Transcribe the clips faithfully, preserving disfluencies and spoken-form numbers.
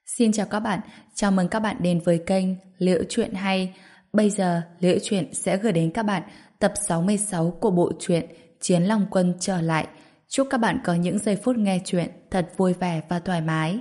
Xin chào các bạn, chào mừng các bạn đến với kênh Liễu Chuyện Hay. Bây giờ, Liễu Chuyện sẽ gửi đến các bạn tập sáu mươi sáu của bộ truyện Chiến Long Quân trở lại. Chúc các bạn có những giây phút nghe chuyện thật vui vẻ và thoải mái.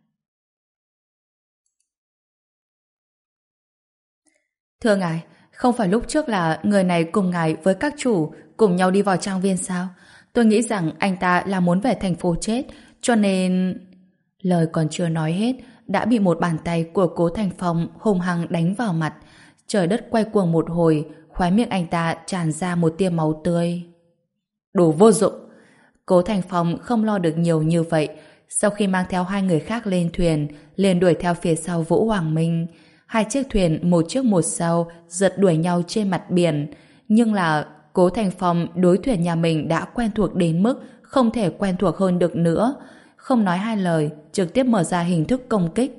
Thưa ngài, không phải lúc trước là người này cùng ngài với các chủ cùng nhau đi vào trang viên sao? Tôi nghĩ rằng anh ta là muốn về thành phố chết, cho nên... Lời còn chưa nói hết, đã bị một bàn tay của Cố Thành Phong hung hăng đánh vào mặt. Trời đất quay cuồng một hồi, khóe miệng anh ta tràn ra một tia máu tươi. Đồ vô dụng! Cố Thành Phong không lo được nhiều như vậy. Sau khi mang theo hai người khác lên thuyền, liền đuổi theo phía sau Vũ Hoàng Minh. Hai chiếc thuyền một trước một sau giật đuổi nhau trên mặt biển. Nhưng là Cố Thành Phong đối thuyền nhà mình đã quen thuộc đến mức không thể quen thuộc hơn được nữa. Không nói hai lời, trực tiếp mở ra hình thức công kích.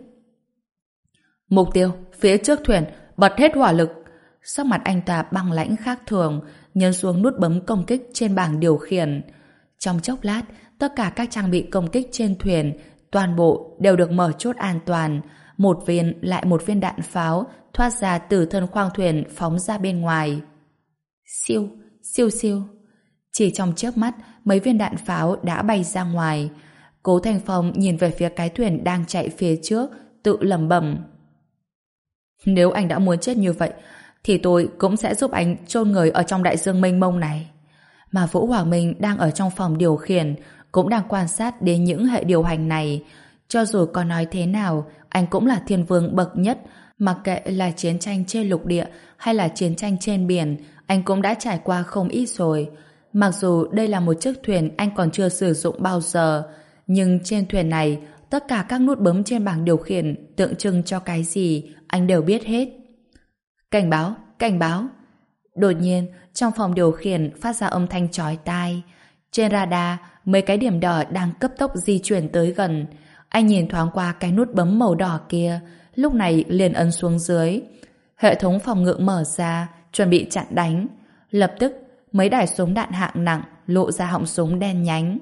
Mục tiêu, phía trước thuyền, bật hết hỏa lực. Sắc mặt anh ta băng lãnh khác thường, nhấn xuống nút bấm công kích trên bảng điều khiển. Trong chốc lát, tất cả các trang bị công kích trên thuyền, toàn bộ đều được mở chốt an toàn. Một viên lại một viên đạn pháo thoát ra từ thân khoang thuyền phóng ra bên ngoài. Siêu, siêu siêu. Chỉ trong chớp mắt, mấy viên đạn pháo đã bay ra ngoài. Cố Thành Phong nhìn về phía cái thuyền đang chạy phía trước, tự lẩm bẩm. Nếu anh đã muốn chết như vậy, thì tôi cũng sẽ giúp anh chôn người ở trong đại dương mênh mông này. Mà Vũ Hoàng Minh đang ở trong phòng điều khiển, cũng đang quan sát đến những hệ điều hành này. Cho dù có nói thế nào, anh cũng là thiên vương bậc nhất, mặc kệ là chiến tranh trên lục địa hay là chiến tranh trên biển, anh cũng đã trải qua không ít rồi. Mặc dù đây là một chiếc thuyền anh còn chưa sử dụng bao giờ, nhưng trên thuyền này, tất cả các nút bấm trên bảng điều khiển tượng trưng cho cái gì, anh đều biết hết. Cảnh báo, cảnh báo. Đột nhiên, trong phòng điều khiển phát ra âm thanh chói tai. Trên radar, mấy cái điểm đỏ đang cấp tốc di chuyển tới gần. Anh nhìn thoáng qua cái nút bấm màu đỏ kia, lúc này liền ấn xuống dưới. Hệ thống phòng ngự mở ra, chuẩn bị chặn đánh. Lập tức, mấy đài súng đạn hạng nặng lộ ra họng súng đen nhánh.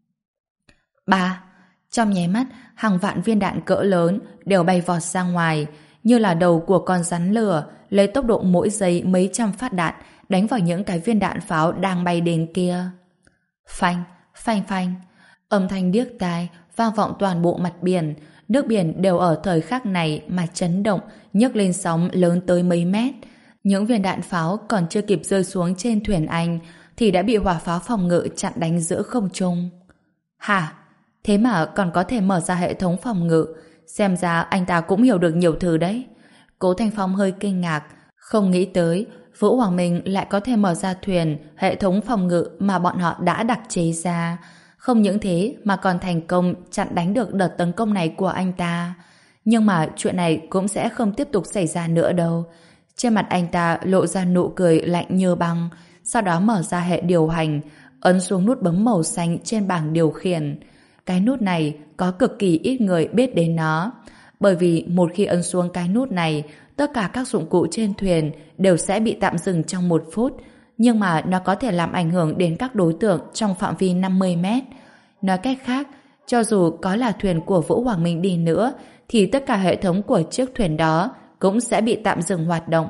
Ba. Trong nháy mắt, hàng vạn viên đạn cỡ lớn đều bay vọt ra ngoài, như là đầu của con rắn lửa, lấy tốc độ mỗi giây mấy trăm phát đạn đánh vào những cái viên đạn pháo đang bay đến kia. Phanh, phanh phanh. Âm thanh điếc tai vang vọng toàn bộ mặt biển. Nước biển đều ở thời khắc này mà chấn động, nhấc lên sóng lớn tới mấy mét. Những viên đạn pháo còn chưa kịp rơi xuống trên thuyền anh thì đã bị hỏa pháo phòng ngự chặn đánh giữa không trung. Hả? Thế mà còn có thể mở ra hệ thống phòng ngự. Xem ra anh ta cũng hiểu được nhiều thứ đấy. Cố Thành Phong hơi kinh ngạc, không nghĩ tới Vũ Hoàng Minh lại có thể mở ra thuyền hệ thống phòng ngự mà bọn họ đã đặc chế ra. Không những thế mà còn thành công chặn đánh được đợt tấn công này của anh ta. Nhưng mà chuyện này cũng sẽ không tiếp tục xảy ra nữa đâu. Trên mặt anh ta lộ ra nụ cười lạnh như băng, sau đó mở ra hệ điều hành, ấn xuống nút bấm màu xanh trên bảng điều khiển. Cái nút này có cực kỳ ít người biết đến nó, bởi vì một khi ấn xuống cái nút này, tất cả các dụng cụ trên thuyền đều sẽ bị tạm dừng trong một phút, nhưng mà nó có thể làm ảnh hưởng đến các đối tượng trong phạm vi năm mươi mét. Nói cách khác, cho dù có là thuyền của Vũ Hoàng Minh đi nữa, thì tất cả hệ thống của chiếc thuyền đó cũng sẽ bị tạm dừng hoạt động.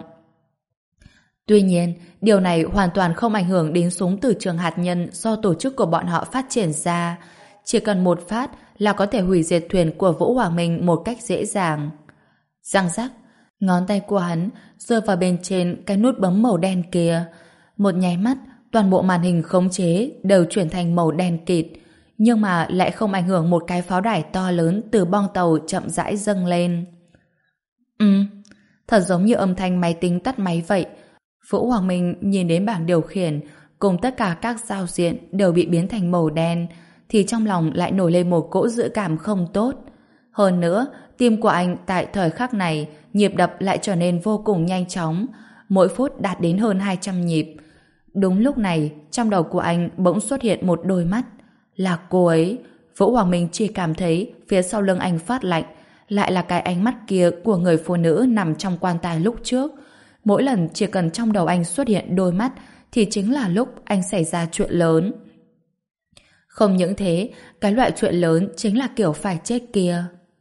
Tuy nhiên, điều này hoàn toàn không ảnh hưởng đến súng từ trường hạt nhân do tổ chức của bọn họ phát triển ra. Chỉ cần một phát là có thể hủy diệt thuyền của Vũ Hoàng Minh một cách dễ dàng. Răng rắc, ngón tay của hắn rơi vào bên trên cái nút bấm màu đen kia. Một nháy mắt, toàn bộ màn hình khống chế đều chuyển thành màu đen kịt, nhưng mà lại không ảnh hưởng một cái pháo đài to lớn từ bong tàu chậm rãi dâng lên. Ừ, thật giống như âm thanh máy tính tắt máy vậy. Vũ Hoàng Minh nhìn đến bảng điều khiển cùng tất cả các giao diện đều bị biến thành màu đen, thì trong lòng lại nổi lên một cỗ dự cảm không tốt. Hơn nữa, tim của anh tại thời khắc này nhịp đập lại trở nên vô cùng nhanh chóng, mỗi phút đạt đến hơn hai trăm nhịp. Đúng lúc này, trong đầu của anh bỗng xuất hiện một đôi mắt. Là cô ấy. Vũ Hoàng Minh chỉ cảm thấy phía sau lưng anh phát lạnh, lại là cái ánh mắt kia của người phụ nữ nằm trong quan tài lúc trước. Mỗi lần chỉ cần trong đầu anh xuất hiện đôi mắt thì chính là lúc anh xảy ra chuyện lớn. Không những thế, cái loại chuyện lớn chính là kiểu phải chết kia.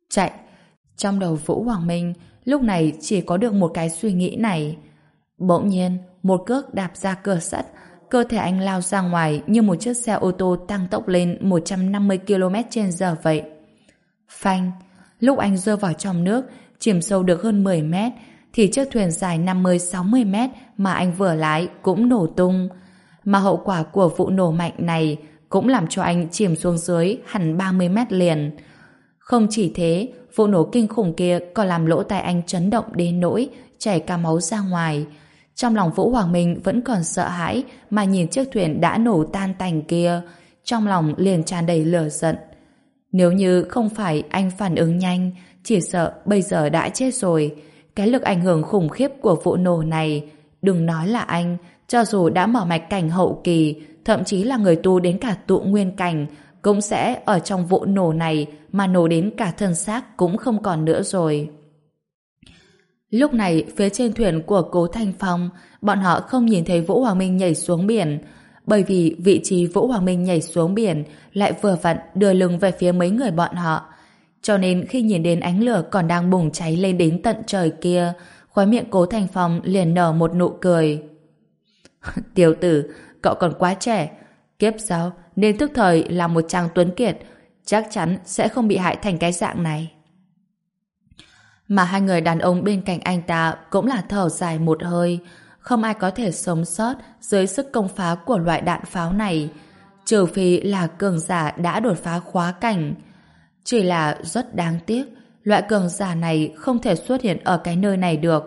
Chạy. Trong đầu Vũ Hoàng Minh lúc này chỉ có được một cái suy nghĩ này. Bỗng nhiên, một cước đạp ra cửa sắt, cơ thể anh lao ra ngoài như một chiếc xe ô tô tăng tốc lên một trăm năm mươi ki lô mét trên giờ vậy. Phanh. Lúc anh rơi vào trong nước, chìm sâu được hơn mười mét, thì chiếc thuyền dài năm mươi sáu mươi mét mà anh vừa lái cũng nổ tung. Mà hậu quả của vụ nổ mạnh này cũng làm cho anh chìm xuống dưới hẳn ba mươi mét liền. Không chỉ thế, vụ nổ kinh khủng kia còn làm lỗ tai anh chấn động đến nỗi chảy cả máu ra ngoài. Trong lòng Vũ Hoàng Minh vẫn còn sợ hãi mà nhìn chiếc thuyền đã nổ tan tành kia, trong lòng liền tràn đầy lửa giận. Nếu như không phải anh phản ứng nhanh, chỉ sợ bây giờ đã chết rồi. Cái lực ảnh hưởng khủng khiếp của vụ nổ này, đừng nói là anh, cho dù đã mở mạch cảnh hậu kỳ, thậm chí là người tu đến cả tụ nguyên cảnh, cũng sẽ ở trong vụ nổ này mà nổ đến cả thân xác cũng không còn nữa rồi. Lúc này, phía trên thuyền của Cố Thanh Phong, bọn họ không nhìn thấy Vũ Hoàng Minh nhảy xuống biển, bởi vì vị trí Vũ Hoàng Minh nhảy xuống biển lại vừa vặn đưa lưng về phía mấy người bọn họ. Cho nên khi nhìn đến ánh lửa còn đang bùng cháy lên đến tận trời kia, khóe miệng Cố Thanh Phong liền nở một nụ cười. Tiểu tử, cậu còn quá trẻ. Kiếp sau, nên tức thời là một chàng tuấn kiệt, chắc chắn sẽ không bị hại thành cái dạng này. Mà hai người đàn ông bên cạnh anh ta cũng là thở dài một hơi. Không ai có thể sống sót dưới sức công phá của loại đạn pháo này, trừ phi là cường giả đã đột phá khóa cảnh. Chỉ là rất đáng tiếc, loại cường giả này không thể xuất hiện ở cái nơi này được.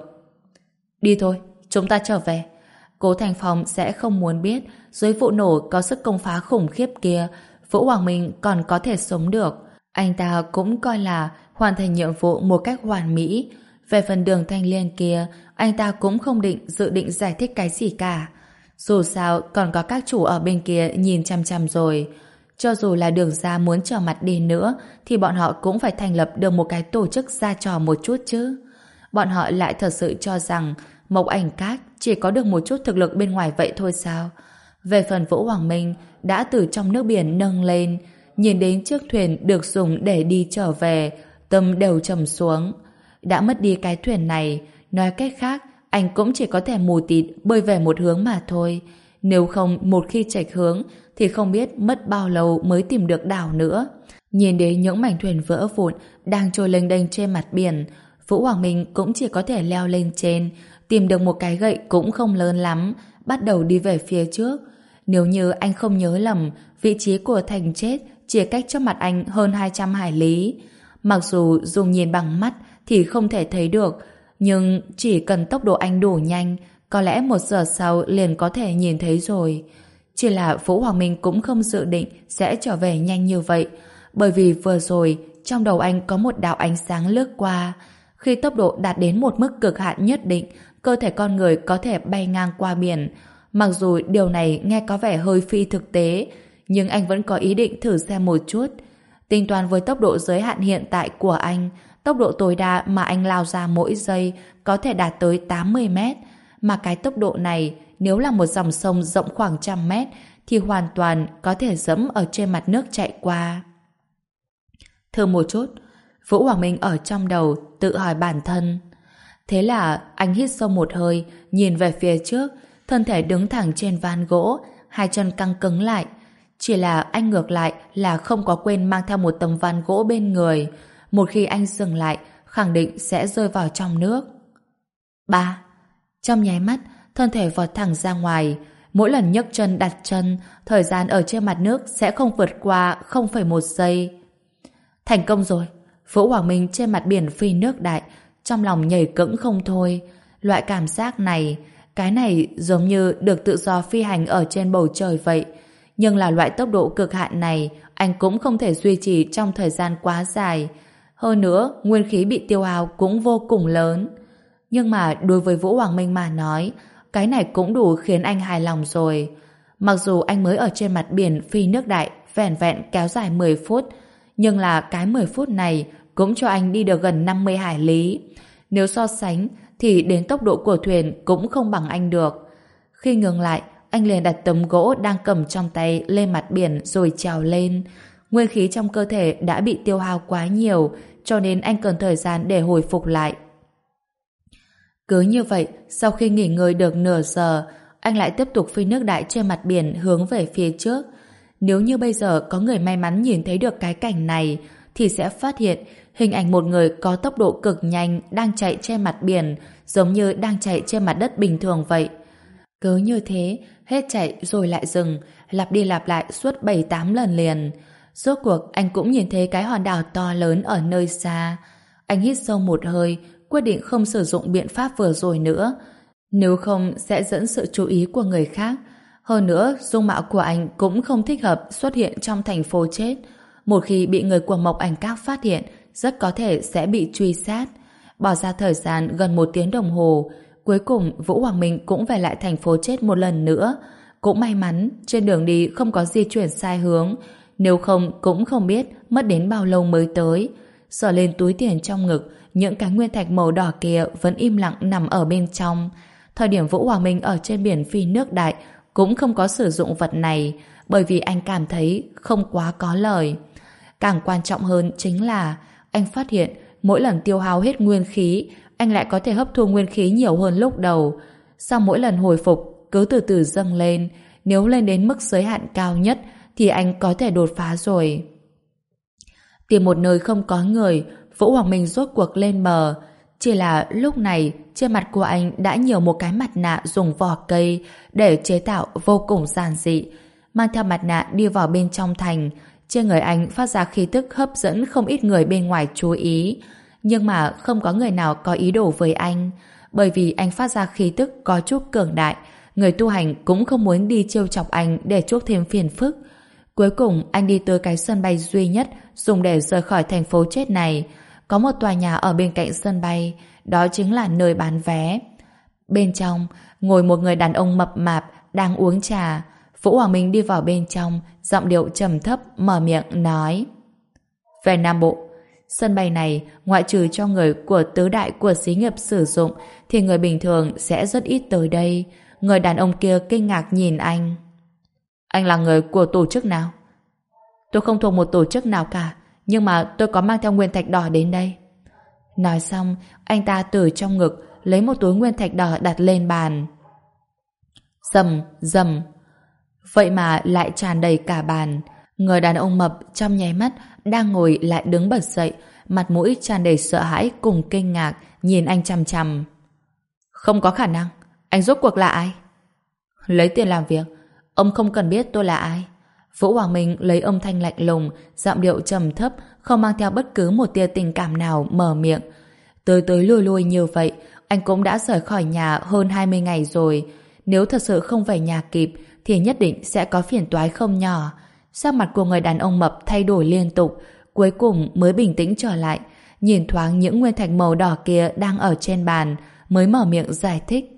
Đi thôi, chúng ta trở về. Cố Thành Phong sẽ không muốn biết dưới vụ nổ có sức công phá khủng khiếp kia, Vũ Hoàng Minh còn có thể sống được. Anh ta cũng coi là hoàn thành nhiệm vụ một cách hoàn mỹ. Về phần Đường Thanh Liên kia, anh ta cũng không định dự định giải thích cái gì cả. Dù sao còn có các chủ ở bên kia nhìn chăm chăm rồi. Cho dù là Đường gia muốn trở mặt đi nữa thì bọn họ cũng phải thành lập được một cái tổ chức ra trò một chút chứ. Bọn họ lại thật sự cho rằng Mộc Ảnh Các chỉ có được một chút thực lực bên ngoài vậy thôi sao? Về phần Vũ Hoàng Minh đã từ trong nước biển nâng lên, nhìn đến chiếc thuyền được dùng để đi trở về, tâm đều trầm xuống. Đã mất đi cái thuyền này, nói cách khác, anh cũng chỉ có thể mù tịt bơi về một hướng mà thôi. Nếu không một khi chệch hướng thì không biết mất bao lâu mới tìm được đảo nữa. Nhìn đến những mảnh thuyền vỡ vụn đang trôi lênh đênh trên mặt biển, Vũ Hoàng Minh cũng chỉ có thể leo lên trên, tìm được một cái gậy cũng không lớn lắm, bắt đầu đi về phía trước. Nếu như anh không nhớ lầm, vị trí của thành chết chỉ cách trước mặt anh hơn hai trăm hải lý. Mặc dù dùng nhìn bằng mắt thì không thể thấy được, nhưng chỉ cần tốc độ anh đủ nhanh, có lẽ một giờ sau liền có thể nhìn thấy rồi. Chỉ là Vũ Hoàng Minh cũng không dự định sẽ trở về nhanh như vậy, bởi vì vừa rồi trong đầu anh có một đạo ánh sáng lướt qua. Khi tốc độ đạt đến một mức cực hạn nhất định, cơ thể con người có thể bay ngang qua biển. Mặc dù điều này nghe có vẻ hơi phi thực tế, nhưng anh vẫn có ý định thử xem một chút. Tính toán với tốc độ giới hạn hiện tại của anh, tốc độ tối đa mà anh lao ra mỗi giây có thể đạt tới tám mươi mét. Mà cái tốc độ này, nếu là một dòng sông rộng khoảng trăm mét, thì hoàn toàn có thể dẫm ở trên mặt nước chạy qua. Thử một chút, Vũ Hoàng Minh ở trong đầu tự hỏi bản thân. Thế là anh hít sâu một hơi, nhìn về phía trước, thân thể đứng thẳng trên ván gỗ, hai chân căng cứng lại. Chỉ là anh ngược lại là không có quên mang theo một tấm ván gỗ bên người. Một khi anh dừng lại, khẳng định sẽ rơi vào trong nước. Ba. Trong nháy mắt, thân thể vọt thẳng ra ngoài. Mỗi lần nhấc chân đặt chân, thời gian ở trên mặt nước sẽ không vượt qua không phẩy một giây. Thành công rồi. Vũ Hoàng Minh trên mặt biển phi nước đại, trong lòng nhảy cẫng không thôi. Loại cảm giác này, cái này giống như được tự do phi hành ở trên bầu trời vậy. Nhưng là loại tốc độ cực hạn này, anh cũng không thể duy trì trong thời gian quá dài. Hơn nữa, nguyên khí bị tiêu hao cũng vô cùng lớn. Nhưng mà đối với Vũ Hoàng Minh mà nói, cái này cũng đủ khiến anh hài lòng rồi. Mặc dù anh mới ở trên mặt biển phi nước đại vẻn vẹn kéo dài mười phút, nhưng là cái mười phút này cũng cho anh đi được gần năm mươi hải lý. Nếu so sánh thì đến tốc độ của thuyền cũng không bằng anh được. Khi ngừng lại, anh liền đặt tấm gỗ đang cầm trong tay lên mặt biển rồi trèo lên. Nguyên khí trong cơ thể đã bị tiêu hao quá nhiều, cho nên anh cần thời gian để hồi phục lại. Cứ như vậy, sau khi nghỉ ngơi được nửa giờ, anh lại tiếp tục phi nước đại trên mặt biển hướng về phía trước. Nếu như bây giờ có người may mắn nhìn thấy được cái cảnh này, thì sẽ phát hiện hình ảnh một người có tốc độ cực nhanh đang chạy trên mặt biển, giống như đang chạy trên mặt đất bình thường vậy. Cứ như thế, hết chạy rồi lại dừng, lặp đi lặp lại suốt bảy tám lần liền. Rốt cuộc anh cũng nhìn thấy cái hòn đảo to lớn ở nơi xa. Anh hít sâu một hơi, quyết định không sử dụng biện pháp vừa rồi nữa. Nếu không sẽ dẫn sự chú ý của người khác. Hơn nữa, dung mạo của anh cũng không thích hợp xuất hiện trong thành phố chết. Một khi bị người của Mộc Ảnh Các phát hiện, rất có thể sẽ bị truy sát. Bỏ ra thời gian gần một tiếng đồng hồ, cuối cùng Vũ Hoàng Minh cũng về lại thành phố chết một lần nữa. Cũng may mắn, trên đường đi không có di chuyển sai hướng, nếu không cũng không biết mất đến bao lâu mới tới. Sờ lên túi tiền trong ngực, những cái nguyên thạch màu đỏ kia vẫn im lặng nằm ở bên trong. Thời điểm Vũ Hoàng Minh ở trên biển phi nước đại cũng không có sử dụng vật này, bởi vì anh cảm thấy không quá có lời. Càng quan trọng hơn chính là anh phát hiện mỗi lần tiêu hao hết nguyên khí, anh lại có thể hấp thu nguyên khí nhiều hơn lúc đầu. Sau mỗi lần hồi phục cứ từ từ dâng lên, nếu lên đến mức giới hạn cao nhất thì anh có thể đột phá rồi. Tìm một nơi không có người, Vũ Hoàng Minh rốt cuộc lên bờ. Chỉ là lúc này trên mặt của anh đã nhiều một cái mặt nạ dùng vỏ cây để chế tạo vô cùng giản dị. Mang theo mặt nạ đi vào bên trong thành, trên người anh phát ra khí tức hấp dẫn không ít người bên ngoài chú ý. Nhưng mà không có người nào có ý đồ với anh, bởi vì anh phát ra khí tức có chút cường đại. Người tu hành cũng không muốn đi trêu chọc anh để chuốc thêm phiền phức. Cuối cùng anh đi tới cái sân bay duy nhất dùng để rời khỏi thành phố chết này. Có một tòa nhà ở bên cạnh sân bay, đó chính là nơi bán vé. Bên trong ngồi một người đàn ông mập mạp đang uống trà. Vũ Hoàng Minh đi vào bên trong, giọng điệu trầm thấp mở miệng nói: về Nam Bộ, sân bay này ngoại trừ cho người của tứ đại của xí nghiệp sử dụng thì người bình thường sẽ rất ít tới đây. Người đàn ông kia kinh ngạc nhìn anh. Anh là người của tổ chức nào? Tôi không thuộc một tổ chức nào cả, nhưng mà tôi có mang theo nguyên thạch đỏ đến đây. Nói xong, anh ta từ trong ngực lấy một túi nguyên thạch đỏ đặt lên bàn. Rầm, rầm. Vậy mà lại tràn đầy cả bàn. Người đàn ông mập trong nháy mắt đang ngồi lại đứng bật dậy, mặt mũi tràn đầy sợ hãi cùng kinh ngạc, nhìn anh chằm chằm. Không có khả năng. Anh rốt cuộc là ai? Lấy tiền làm việc. Ông không cần biết tôi là ai. Vũ Hoàng Minh lấy âm thanh lạnh lùng, giọng điệu trầm thấp, không mang theo bất cứ một tia tình cảm nào mở miệng. Tới tới lui lui như vậy, anh cũng đã rời khỏi nhà hơn hai mươi ngày rồi. Nếu thật sự không về nhà kịp thì nhất định sẽ có phiền toái không nhỏ. Sắc mặt của người đàn ông mập thay đổi liên tục, cuối cùng mới bình tĩnh trở lại, nhìn thoáng những nguyên thạch màu đỏ kia đang ở trên bàn, mới mở miệng giải thích.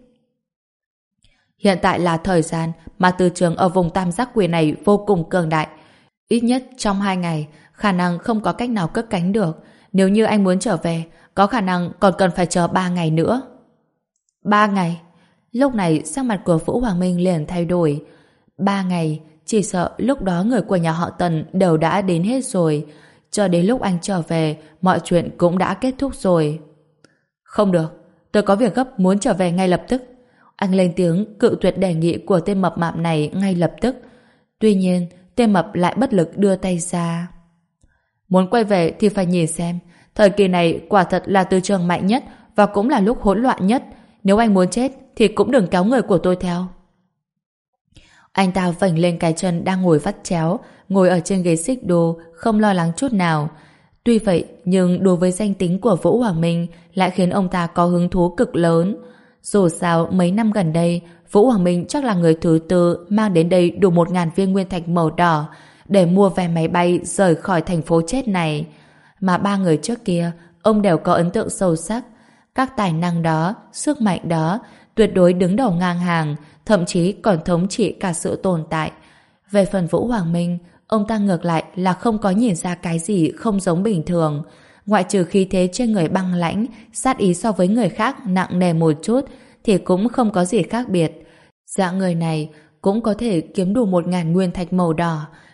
Hiện tại là thời gian mà từ trường ở vùng tam giác quỷ này vô cùng cường đại. Ít nhất trong hai ngày, khả năng không có cách nào cất cánh được. Nếu như anh muốn trở về, có khả năng còn cần phải chờ ba ngày nữa. Ba ngày? Lúc này sắc mặt của Vũ Hoàng Minh liền thay đổi. Ba ngày, chỉ sợ lúc đó người của nhà họ Tần đều đã đến hết rồi. Cho đến lúc anh trở về, mọi chuyện cũng đã kết thúc rồi. Không được, tôi có việc gấp muốn trở về ngay lập tức. Anh lên tiếng cự tuyệt đề nghị của tên mập mạp này ngay lập tức. Tuy nhiên, tên mập lại bất lực đưa tay ra. Muốn quay về thì phải nhìn xem. Thời kỳ này quả thật là từ trường mạnh nhất và cũng là lúc hỗn loạn nhất. Nếu anh muốn chết thì cũng đừng kéo người của tôi theo. Anh ta vểnh lên cái chân đang ngồi vắt chéo, ngồi ở trên ghế xích đu, không lo lắng chút nào. Tuy vậy, nhưng đối với danh tính của Vũ Hoàng Minh lại khiến ông ta có hứng thú cực lớn. Dù sao, mấy năm gần đây, Vũ Hoàng Minh chắc là người thứ tư mang đến đây đủ một ngàn viên nguyên thạch màu đỏ để mua vé máy bay rời khỏi thành phố chết này. Mà ba người trước kia, ông đều có ấn tượng sâu sắc. Các tài năng đó, sức mạnh đó, tuyệt đối đứng đầu ngang hàng, thậm chí còn thống trị cả sự tồn tại. Về phần Vũ Hoàng Minh, ông ta ngược lại là không có nhìn ra cái gì không giống bình thường. Ngoại trừ khí thế trên người băng lãnh, sát ý so với người khác nặng nề một chút, thì cũng không có gì khác biệt. Dạng người này cũng có thể kiếm đủ một ngàn nguyên thạch màu đỏ,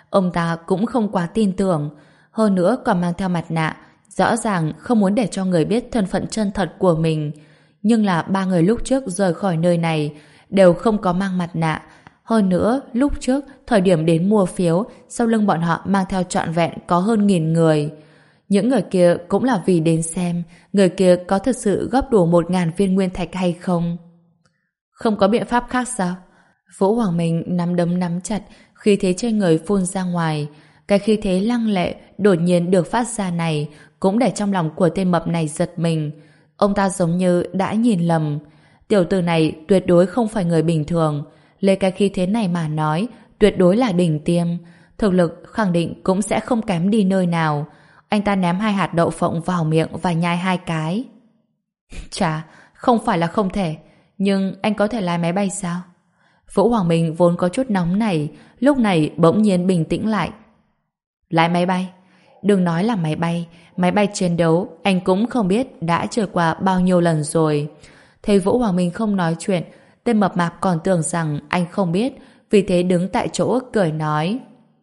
ông ta cũng không quá tin tưởng. Hơn nữa còn mang theo mặt nạ, rõ ràng không muốn để cho người biết thân phận chân thật của mình. Nhưng là ba người lúc trước rời khỏi nơi này đều không có mang mặt nạ. Hơn nữa, lúc trước, thời điểm đến mua phiếu, sau lưng bọn họ mang theo trọn vẹn có hơn nghìn người. Những người kia cũng là vì đến xem người kia có thực sự góp đủ một ngàn viên nguyên thạch hay không. Không có biện pháp khác sao? Vũ Hoàng Minh nắm đấm nắm chặt, khí thế trên người phun ra ngoài. Cái khí thế lăng lệ đột nhiên được phát ra này cũng để trong lòng của tên mập này giật mình. Ông ta giống như đã nhìn lầm. Tiểu tử này tuyệt đối không phải người bình thường. Lấy cái khí thế này mà nói, tuyệt đối là đỉnh tiêm. Thực lực khẳng định cũng sẽ không kém đi nơi nào. Anh ta ném hai hạt đậu phộng vào miệng và nhai hai cái. Chà, không phải là không thể. Nhưng anh có thể lái máy bay sao? Vũ Hoàng Minh vốn có chút nóng nảy, lúc này bỗng nhiên bình tĩnh lại. Lái máy bay? Đừng nói là máy bay, máy bay chiến đấu anh cũng không biết đã trải qua bao nhiêu lần rồi. Thấy Vũ Hoàng Minh không nói chuyện, tên mập mạp còn tưởng rằng anh không biết, vì thế đứng tại chỗ cười nói.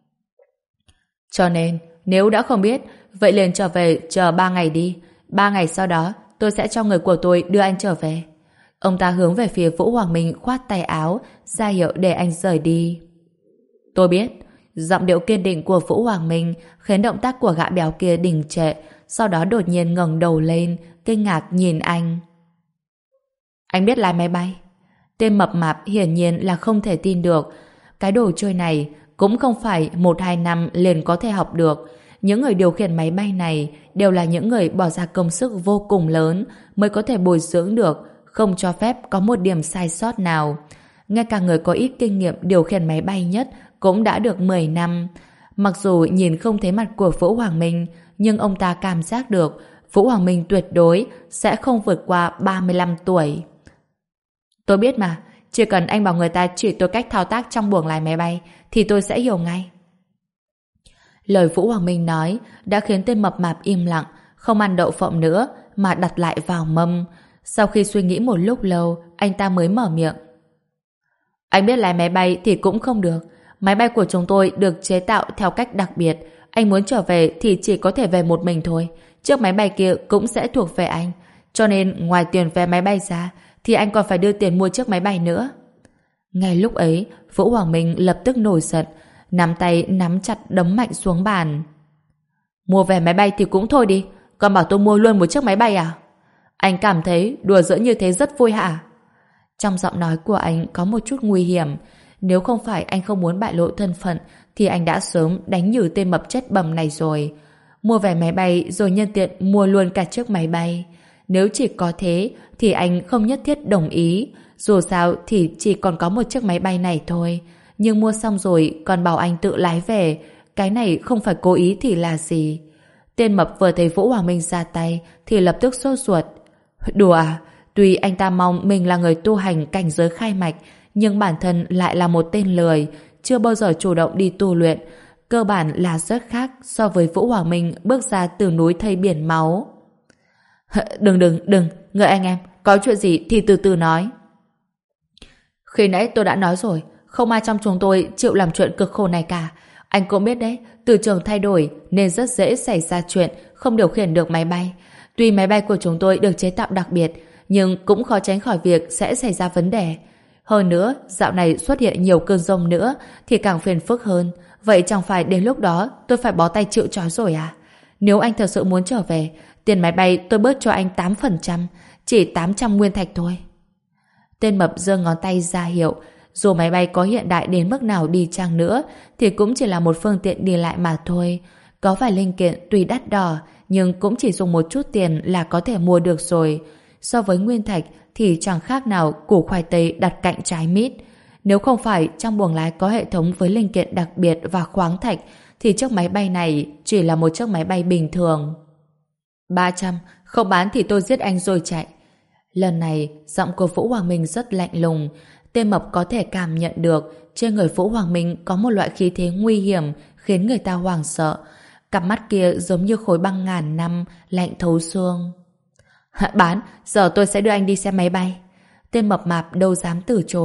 Cho nên, nếu đã không biết, vậy liền trở về chờ ba ngày đi. Ba ngày sau đó, tôi sẽ cho người của tôi đưa anh trở về. Ông ta hướng về phía Vũ Hoàng Minh khoát tay áo, ra hiệu để anh rời đi. Tôi biết. Giọng điệu kiên định của Vũ Hoàng Minh khiến động tác của gã béo kia đình trệ, sau đó đột nhiên ngẩng đầu lên, kinh ngạc nhìn anh. Anh biết lái máy bay? Tên mập mạp hiển nhiên là không thể tin được. Cái đồ chơi này cũng không phải một hai năm liền có thể học được. Những người điều khiển máy bay này đều là những người bỏ ra công sức vô cùng lớn mới có thể bồi dưỡng được, không cho phép có một điểm sai sót nào. Ngay cả người có ít kinh nghiệm điều khiển máy bay nhất cũng đã được mười năm. Mặc dù nhìn không thấy mặt của Vũ Hoàng Minh, nhưng ông ta cảm giác được Vũ Hoàng Minh tuyệt đối sẽ không vượt qua ba mươi lăm tuổi. Tôi biết mà, chỉ cần anh bảo người ta chỉ tôi cách thao tác trong buồng lái máy bay thì tôi sẽ hiểu ngay. Lời Vũ Hoàng Minh nói đã khiến tên mập mạp im lặng, không ăn đậu phộng nữa mà đặt lại vào mâm. Sau khi suy nghĩ một lúc lâu, anh ta mới mở miệng. Anh biết lái máy bay thì cũng không được. Máy bay của chúng tôi được chế tạo theo cách đặc biệt. Anh muốn trở về thì chỉ có thể về một mình thôi. Chiếc máy bay kia cũng sẽ thuộc về anh. Cho nên ngoài tiền vé máy bay ra thì anh còn phải đưa tiền mua chiếc máy bay nữa. Ngay lúc ấy, Vũ Hoàng Minh lập tức nổi giận, nắm tay nắm chặt đấm mạnh xuống bàn. Mua vé máy bay thì cũng thôi đi, còn bảo tôi mua luôn một chiếc máy bay à? Anh cảm thấy đùa giỡn như thế rất vui hả? Trong giọng nói của anh có một chút nguy hiểm. Nếu không phải anh không muốn bại lộ thân phận thì anh đã sớm đánh nhử tên mập chết bầm này rồi. Mua vé máy bay rồi nhân tiện mua luôn cả chiếc máy bay. Nếu chỉ có thế thì anh không nhất thiết đồng ý. Dù sao thì chỉ còn có một chiếc máy bay này thôi. Nhưng mua xong rồi còn bảo anh tự lái về. Cái này không phải cố ý thì là gì? Tên mập vừa thấy Vũ Hoàng Minh ra tay thì lập tức sốt ruột. Đùa à? Tuy anh ta mong mình là người tu hành cảnh giới khai mạch, nhưng bản thân lại là một tên lười, chưa bao giờ chủ động đi tu luyện. Cơ bản là rất khác so với Vũ Hoàng Minh bước ra từ núi thây biển máu. Đừng đừng đừng, người anh em, có chuyện gì thì từ từ nói. Khi nãy tôi đã nói rồi, không ai trong chúng tôi chịu làm chuyện cực khổ này cả. Anh cũng biết đấy, từ trường thay đổi nên rất dễ xảy ra chuyện không điều khiển được máy bay. Tuy máy bay của chúng tôi được chế tạo đặc biệt, nhưng cũng khó tránh khỏi việc sẽ xảy ra vấn đề. Hơn nữa, dạo này xuất hiện nhiều cơn giông nữa thì càng phiền phức hơn. Vậy chẳng phải đến lúc đó tôi phải bó tay chịu trói rồi à? Nếu anh thật sự muốn trở về, tiền máy bay tôi bớt cho anh tám phần trăm, chỉ tám trăm nguyên thạch thôi. Tên mập giơ ngón tay ra hiệu. Dù máy bay có hiện đại đến mức nào đi chăng nữa thì cũng chỉ là một phương tiện đi lại mà thôi. Có vài linh kiện tuy đắt đỏ nhưng cũng chỉ dùng một chút tiền là có thể mua được rồi. So với nguyên thạch thì chẳng khác nào củ khoai tây đặt cạnh trái mít. Nếu không phải trong buồng lái có hệ thống với linh kiện đặc biệt và khoáng thạch thì chiếc máy bay này chỉ là một chiếc máy bay bình thường. Ba trăm, không bán thì tôi giết anh rồi chạy. Lần này giọng của Vũ Hoàng Minh rất lạnh lùng. Tên mập có thể cảm nhận được trên người Vũ Hoàng Minh có một loại khí thế nguy hiểm khiến người ta hoảng sợ. Cặp mắt kia giống như khối băng ngàn năm lạnh thấu xương. Bán, giờ tôi sẽ đưa anh đi xem máy bay. Tên mập mạp đâu dám từ chối.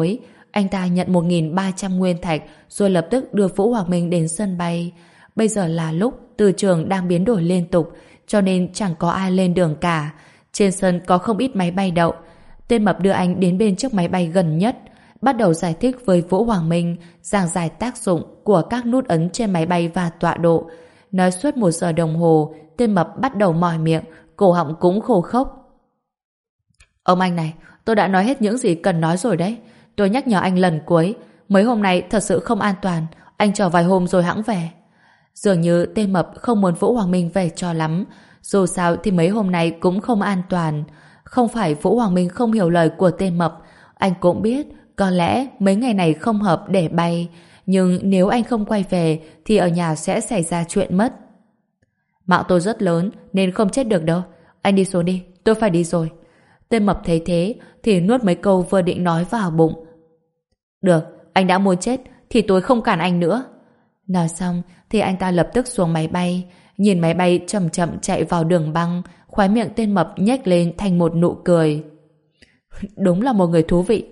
anh ta nhận một nghìn ba trăm nguyên thạch rồi lập tức đưa Vũ Hoàng Minh đến sân bay. Bây giờ là lúc từ trường đang biến đổi liên tục, cho nên chẳng có ai lên đường cả. Trên sân có không ít máy bay đậu. Tên mập đưa anh đến bên chiếc máy bay gần nhất, bắt đầu giải thích với Vũ Hoàng Minh giảng giải tác dụng của các nút ấn trên máy bay và tọa độ. Nói suốt một giờ đồng hồ, tên mập bắt đầu mỏi miệng, cổ họng cũng khô khốc. Ông anh này, tôi đã nói hết những gì cần nói rồi đấy. Tôi nhắc nhở anh lần cuối, mấy hôm nay thật sự không an toàn, anh chờ vài hôm rồi hẵng về. Dường như tên mập không muốn Vũ Hoàng Minh về cho lắm, dù sao thì mấy hôm nay cũng không an toàn. Không phải Vũ Hoàng Minh không hiểu lời của tên mập, anh cũng biết có lẽ mấy ngày này không hợp để bay, nhưng nếu anh không quay về thì ở nhà sẽ xảy ra chuyện mất. Mạng tôi rất lớn nên không chết được đâu. Anh đi xuống đi, tôi phải đi rồi. Tên mập thấy thế thì nuốt mấy câu vừa định nói vào bụng. Được, anh đã muốn chết thì tôi không cản anh nữa. Nói xong thì anh ta lập tức xuống máy bay, nhìn máy bay chậm chậm chạy vào đường băng, khóe miệng tên mập nhếch lên thành một nụ cười. Đúng là một người thú vị.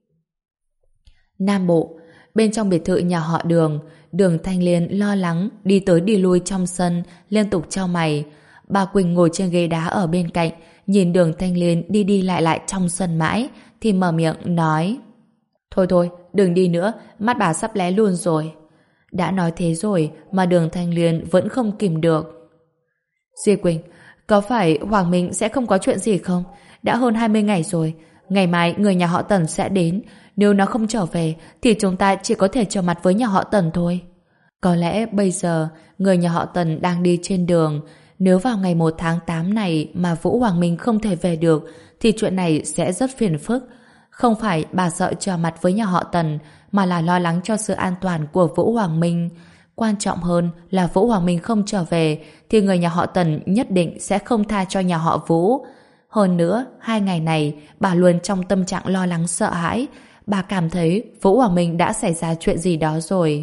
Nam Bộ, bên trong biệt thự nhà họ Đường, Đường Thanh Liên lo lắng đi tới đi lui trong sân, liên tục chau mày. Bà Quỳnh ngồi trên ghế đá ở bên cạnh, nhìn Đường Thanh Liên đi đi lại lại trong sân mãi, thì mở miệng nói: Thôi thôi, đừng đi nữa, mắt bà sắp lé luôn rồi. Đã nói thế rồi mà Đường Thanh Liên vẫn không kìm được. Di Quỳnh, có phải Hoàng Minh sẽ không có chuyện gì không? Đã hơn hai mươi ngày rồi, ngày mai người nhà họ Tần sẽ đến. Nếu nó không trở về thì chúng ta chỉ có thể trở mặt với nhà họ Tần thôi. Có lẽ bây giờ người nhà họ Tần đang đi trên đường. Nếu vào ngày một tháng tám này mà Vũ Hoàng Minh không thể về được thì chuyện này sẽ rất phiền phức. Không phải bà sợ trở mặt với nhà họ Tần, mà là lo lắng cho sự an toàn của Vũ Hoàng Minh. Quan trọng hơn là Vũ Hoàng Minh không trở về thì người nhà họ Tần nhất định sẽ không tha cho nhà họ Vũ. Hơn nữa, hai ngày này bà luôn trong tâm trạng lo lắng sợ hãi. Bà cảm thấy Vũ Hoàng Minh đã xảy ra chuyện gì đó rồi.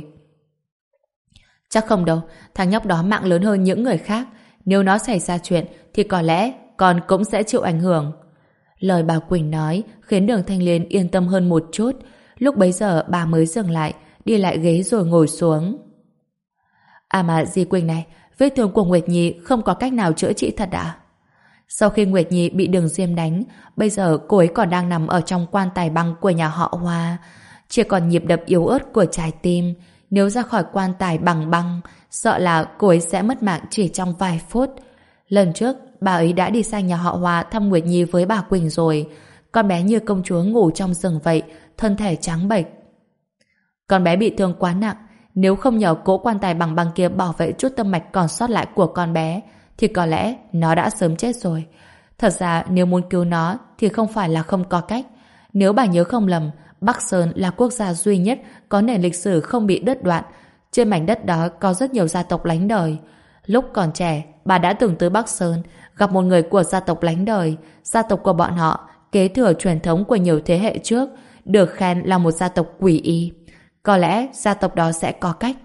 Chắc không đâu, thằng nhóc đó mạng lớn hơn những người khác. Nếu nó xảy ra chuyện thì có lẽ con cũng sẽ chịu ảnh hưởng. Lời bà Quỳnh nói khiến Đường Thanh Liên yên tâm hơn một chút. Lúc bấy giờ bà mới dừng lại, đi lại ghế rồi ngồi xuống. À mà Di Quỳnh này, vết thương của Nguyệt Nhi không có cách nào chữa trị thật à? Sau khi Nguyệt Nhi bị Đường Diêm đánh, bây giờ cô ấy còn đang nằm ở trong quan tài băng của nhà họ Hoa. Chỉ còn nhịp đập yếu ớt của trái tim. Nếu ra khỏi quan tài bằng băng, sợ là cô ấy sẽ mất mạng chỉ trong vài phút. Lần trước, bà ấy đã đi sang nhà họ Hoa thăm Nguyệt Nhi với bà Quỳnh rồi. Con bé như công chúa ngủ trong rừng vậy, thân thể trắng bệch. Con bé bị thương quá nặng, nếu không nhờ cỗ quan tài bằng băng kia bảo vệ chút tâm mạch còn sót lại của con bé, thì có lẽ nó đã sớm chết rồi. Thật ra nếu muốn cứu nó thì không phải là không có cách. Nếu bà nhớ không lầm, Bắc Sơn là quốc gia duy nhất có nền lịch sử không bị đứt đoạn. Trên mảnh đất đó có rất nhiều gia tộc lánh đời. Lúc còn trẻ, bà đã từng tới Bắc Sơn, gặp một người của gia tộc lánh đời. Gia tộc của bọn họ kế thừa truyền thống của nhiều thế hệ trước, được khen là một gia tộc quỷ y. Có lẽ gia tộc đó sẽ có cách.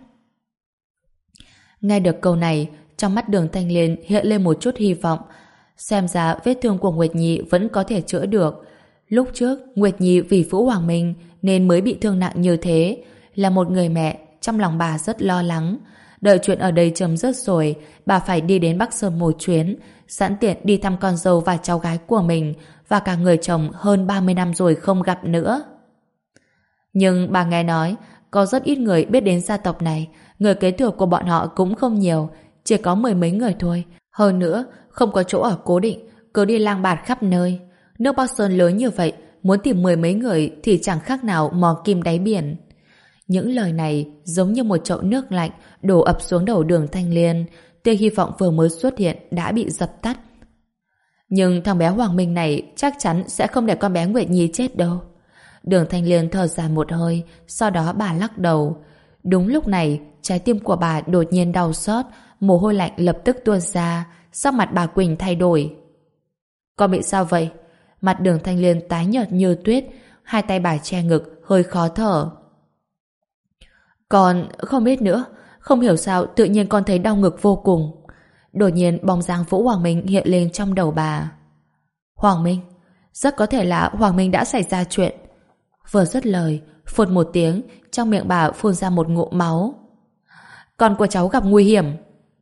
Nghe được câu này, trong mắt Đường Thanh Liên hiện lên một chút hy vọng. Xem ra vết thương của Nguyệt Nhi vẫn có thể chữa được. Lúc trước, Nguyệt Nhi vì Vũ Hoàng Minh nên mới bị thương nặng như thế. Là một người mẹ, trong lòng bà rất lo lắng. Đợi chuyện ở đây chấm dứt rồi, bà phải đi đến Bắc Sơn một chuyến, sẵn tiện đi thăm con dâu và cháu gái của mình, và cả người chồng hơn ba mươi năm rồi không gặp nữa. Nhưng bà nghe nói, có rất ít người biết đến gia tộc này, người kế thừa của bọn họ cũng không nhiều, chỉ có mười mấy người thôi. Hơn nữa, không có chỗ ở cố định, cứ đi lang bạt khắp nơi. Nước Bắc Sơn lớn như vậy, muốn tìm mười mấy người thì chẳng khác nào mò kim đáy biển. Những lời này giống như một chậu nước lạnh đổ ập xuống đầu Đường Thanh Liên. Tia hy vọng vừa mới xuất hiện đã bị dập tắt. Nhưng thằng bé Hoàng Minh này chắc chắn sẽ không để con bé Nguyệt Nhi chết đâu. Đường Thanh Liên thở dài một hơi, sau đó bà lắc đầu. Đúng lúc này, trái tim của bà đột nhiên đau xót, mồ hôi lạnh lập tức tuôn ra, sắc mặt bà Quỳnh thay đổi. Con bị sao vậy? Mặt Đường Thanh Liên tái nhợt như tuyết, hai tay bà che ngực, hơi khó thở. Con không biết nữa, không hiểu sao tự nhiên con thấy đau ngực vô cùng. Đột nhiên bóng dáng Vũ Hoàng Minh hiện lên trong đầu bà. Hoàng Minh? Rất có thể là Hoàng Minh đã xảy ra chuyện. Vừa dứt lời, Phụt một tiếng, trong miệng bà phun ra một ngụm máu. Con của cháu gặp nguy hiểm.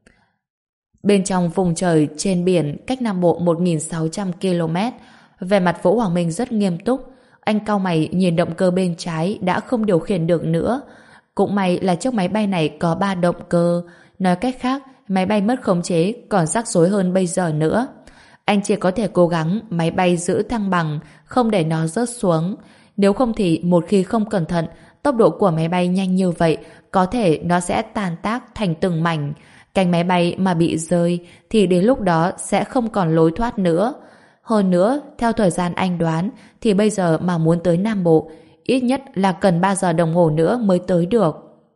Bên trong vùng trời trên biển cách Nam Bộ một nghìn sáu trăm ki lô mét, vẻ mặt Vũ Hoàng Minh rất nghiêm túc. Anh cau mày nhìn động cơ bên trái đã không điều khiển được nữa. Cũng may là chiếc máy bay này có ba động cơ. Nói cách khác, máy bay mất khống chế còn rắc rối hơn bây giờ nữa. Anh chỉ có thể cố gắng máy bay giữ thăng bằng, không để nó rớt xuống. Nếu không thì một khi không cẩn thận, tốc độ của máy bay nhanh như vậy, có thể nó sẽ tàn tác thành từng mảnh. Cánh máy bay mà bị rơi thì đến lúc đó sẽ không còn lối thoát nữa. Hơn nữa, theo thời gian anh đoán, thì bây giờ mà muốn tới Nam Bộ, ít nhất là cần ba giờ đồng hồ nữa mới tới được.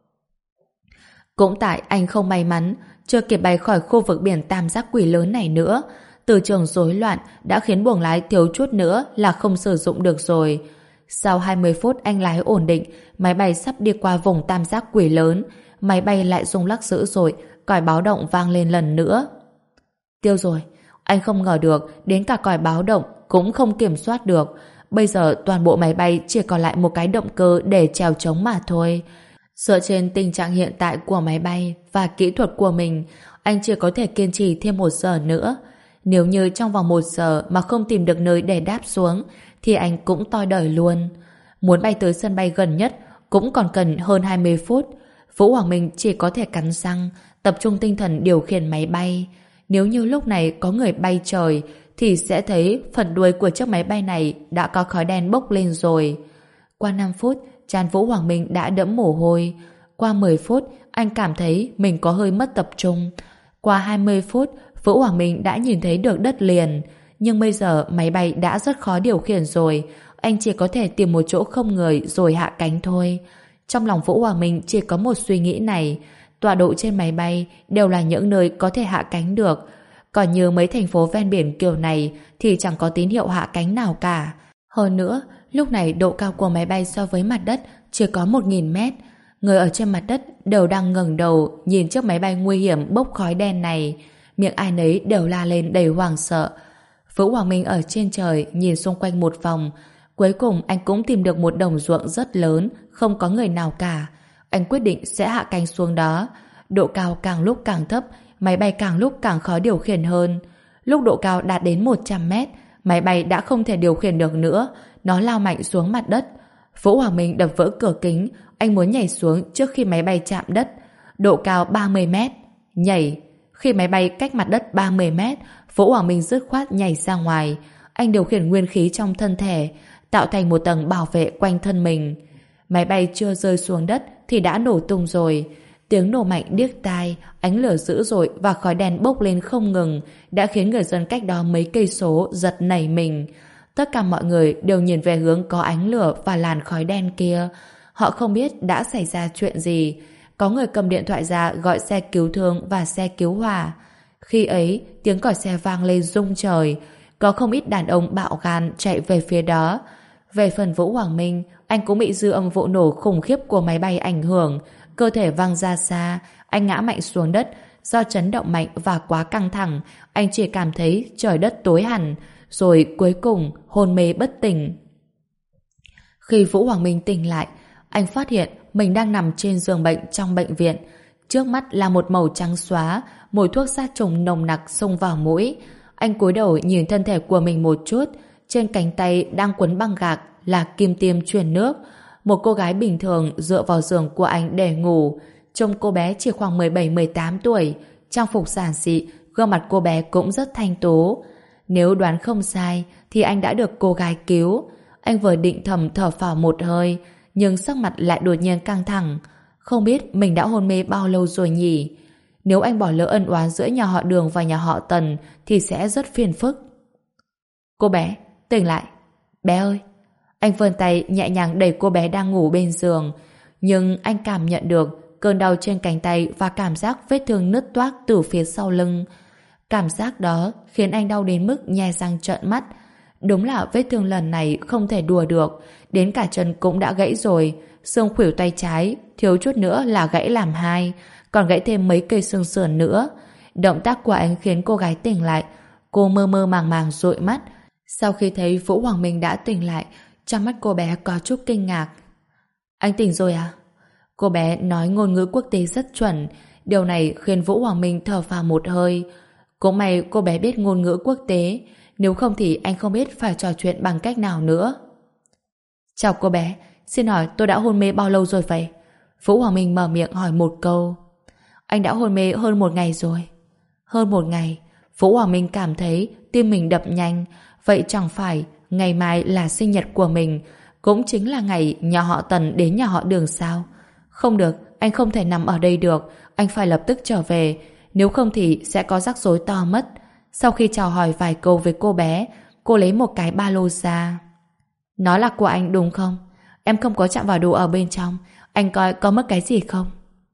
Cũng tại anh không may mắn, chưa kịp bay khỏi khu vực biển tam giác quỷ lớn này nữa, từ trường rối loạn đã khiến buồng lái thiếu chút nữa là không sử dụng được rồi. Sau hai mươi phút anh lái ổn định, máy bay sắp đi qua vùng tam giác quỷ lớn, máy bay lại rung lắc dữ dội, còi báo động vang lên lần nữa. Tiêu rồi, anh không ngờ được đến cả còi báo động cũng không kiểm soát được. Bây giờ toàn bộ máy bay chỉ còn lại một cái động cơ để chèo chống mà thôi. Dựa trên tình trạng hiện tại của máy bay và kỹ thuật của mình, anh chỉ có thể kiên trì thêm một giờ nữa. Nếu như trong vòng một giờ mà không tìm được nơi để đáp xuống, thì anh cũng toi đời luôn. Muốn bay tới sân bay gần nhất cũng còn cần hơn hai mươi phút. Vũ Hoàng Minh chỉ có thể cắn răng, tập trung tinh thần điều khiển máy bay. Nếu như lúc này có người bay trời, thì sẽ thấy phần đuôi của chiếc máy bay này đã có khói đen bốc lên rồi. Qua năm phút, trán Vũ Hoàng Minh đã đẫm mồ hôi. Qua mười phút, anh cảm thấy mình có hơi mất tập trung. Qua hai mươi phút, Vũ Hoàng Minh đã nhìn thấy được đất liền. Nhưng bây giờ máy bay đã rất khó điều khiển rồi. Anh chỉ có thể tìm một chỗ không người rồi hạ cánh thôi. Trong lòng Vũ Hoàng Minh chỉ có một suy nghĩ này. Tọa độ trên máy bay đều là những nơi có thể hạ cánh được. Còn như mấy thành phố ven biển kiểu này thì chẳng có tín hiệu hạ cánh nào cả. Hơn nữa, lúc này độ cao của máy bay so với mặt đất chỉ có một nghìn mét. Người ở trên mặt đất đều đang ngẩng đầu nhìn chiếc máy bay nguy hiểm bốc khói đen này. Miệng ai nấy đều la lên đầy hoảng sợ. Vũ Hoàng Minh ở trên trời nhìn xung quanh một vòng. Cuối cùng anh cũng tìm được một đồng ruộng rất lớn, không có người nào cả. Anh quyết định sẽ hạ cánh xuống đó. Độ cao càng lúc càng thấp, máy bay càng lúc càng khó điều khiển hơn. Lúc độ cao đạt đến một trăm mét, máy bay đã không thể điều khiển được nữa. Nó lao mạnh xuống mặt đất. Vũ Hoàng Minh đập vỡ cửa kính. Anh muốn nhảy xuống trước khi máy bay chạm đất. Độ cao ba mươi mét. Nhảy. Khi máy bay cách mặt đất ba mươi mét, Vũ Hoàng Minh dứt khoát nhảy ra ngoài. Anh điều khiển nguyên khí trong thân thể, tạo thành một tầng bảo vệ quanh thân mình. Máy bay chưa rơi xuống đất thì đã nổ tung rồi. Tiếng nổ mạnh điếc tai, ánh lửa dữ dội và khói đen bốc lên không ngừng đã khiến người dân cách đó mấy cây số giật nảy mình. Tất cả mọi người đều nhìn về hướng có ánh lửa và làn khói đen kia. Họ không biết đã xảy ra chuyện gì. Có người cầm điện thoại ra gọi xe cứu thương và xe cứu hỏa. Khi ấy, tiếng còi xe vang lên rung trời. Có không ít đàn ông bạo gan chạy về phía đó. Về phần Vũ Hoàng Minh, anh cũng bị dư âm vụ nổ khủng khiếp của máy bay ảnh hưởng. Cơ thể văng ra xa, anh ngã mạnh xuống đất. Do chấn động mạnh và quá căng thẳng, anh chỉ cảm thấy trời đất tối hẳn, rồi cuối cùng hôn mê bất tỉnh. Khi Vũ Hoàng Minh tỉnh lại, anh phát hiện mình đang nằm trên giường bệnh trong bệnh viện. Trước mắt là một màu trắng xóa, mùi thuốc sát trùng nồng nặc xông vào mũi. Anh cúi đầu nhìn thân thể của mình một chút. Trên cánh tay đang quấn băng gạc là kim tiêm truyền nước. Một cô gái bình thường dựa vào giường của anh để ngủ. Trông cô bé chỉ khoảng mười bảy mười tám tuổi. Trang phục giản dị, gương mặt cô bé cũng rất thanh tú. Nếu đoán không sai thì anh đã được cô gái cứu. Anh vừa định thầm thở phào một hơi, nhưng sắc mặt lại đột nhiên căng thẳng. Không biết mình đã hôn mê bao lâu rồi nhỉ? Nếu anh bỏ lỡ ân oán giữa nhà họ Đường và nhà họ Tần thì sẽ rất phiền phức. Cô bé, tỉnh lại. Bé ơi. Anh vươn tay nhẹ nhàng đẩy cô bé đang ngủ bên giường. Nhưng anh cảm nhận được cơn đau trên cánh tay và cảm giác vết thương nứt toác từ phía sau lưng. Cảm giác đó khiến anh đau đến mức nhe răng trợn mắt. Đúng là vết thương lần này không thể đùa được. Đến cả chân cũng đã gãy rồi. Xương khuỷu tay trái thiếu chút nữa là gãy làm hai, còn gãy thêm mấy cây xương sườn nữa. Động tác của anh khiến cô gái tỉnh lại. Cô mơ mơ màng màng dụi mắt. Sau khi thấy Vũ Hoàng Minh đã tỉnh lại, trong mắt cô bé có chút kinh ngạc. Anh tỉnh rồi à? Cô bé nói ngôn ngữ quốc tế rất chuẩn. Điều này khiến Vũ Hoàng Minh thở phào một hơi. Cũng may cô bé biết ngôn ngữ quốc tế, nếu không thì anh không biết phải trò chuyện bằng cách nào nữa. Chào cô bé, xin hỏi tôi đã hôn mê bao lâu rồi vậy? Vũ Hoàng Minh mở miệng hỏi một câu. Anh đã hôn mê hơn một ngày rồi. Hơn một ngày. Vũ Hoàng Minh cảm thấy tim mình đập nhanh. Vậy chẳng phải ngày mai là sinh nhật của mình, cũng chính là ngày nhà họ Tần đến nhà họ Đường sao? Không được, anh không thể nằm ở đây được. Anh phải lập tức trở về, nếu không thì sẽ có rắc rối to mất. Sau khi chào hỏi vài câu với cô bé, cô lấy một cái ba lô ra. Nó là của anh đúng không? Em không có chạm vào đồ ở bên trong. Anh coi có mất cái gì không?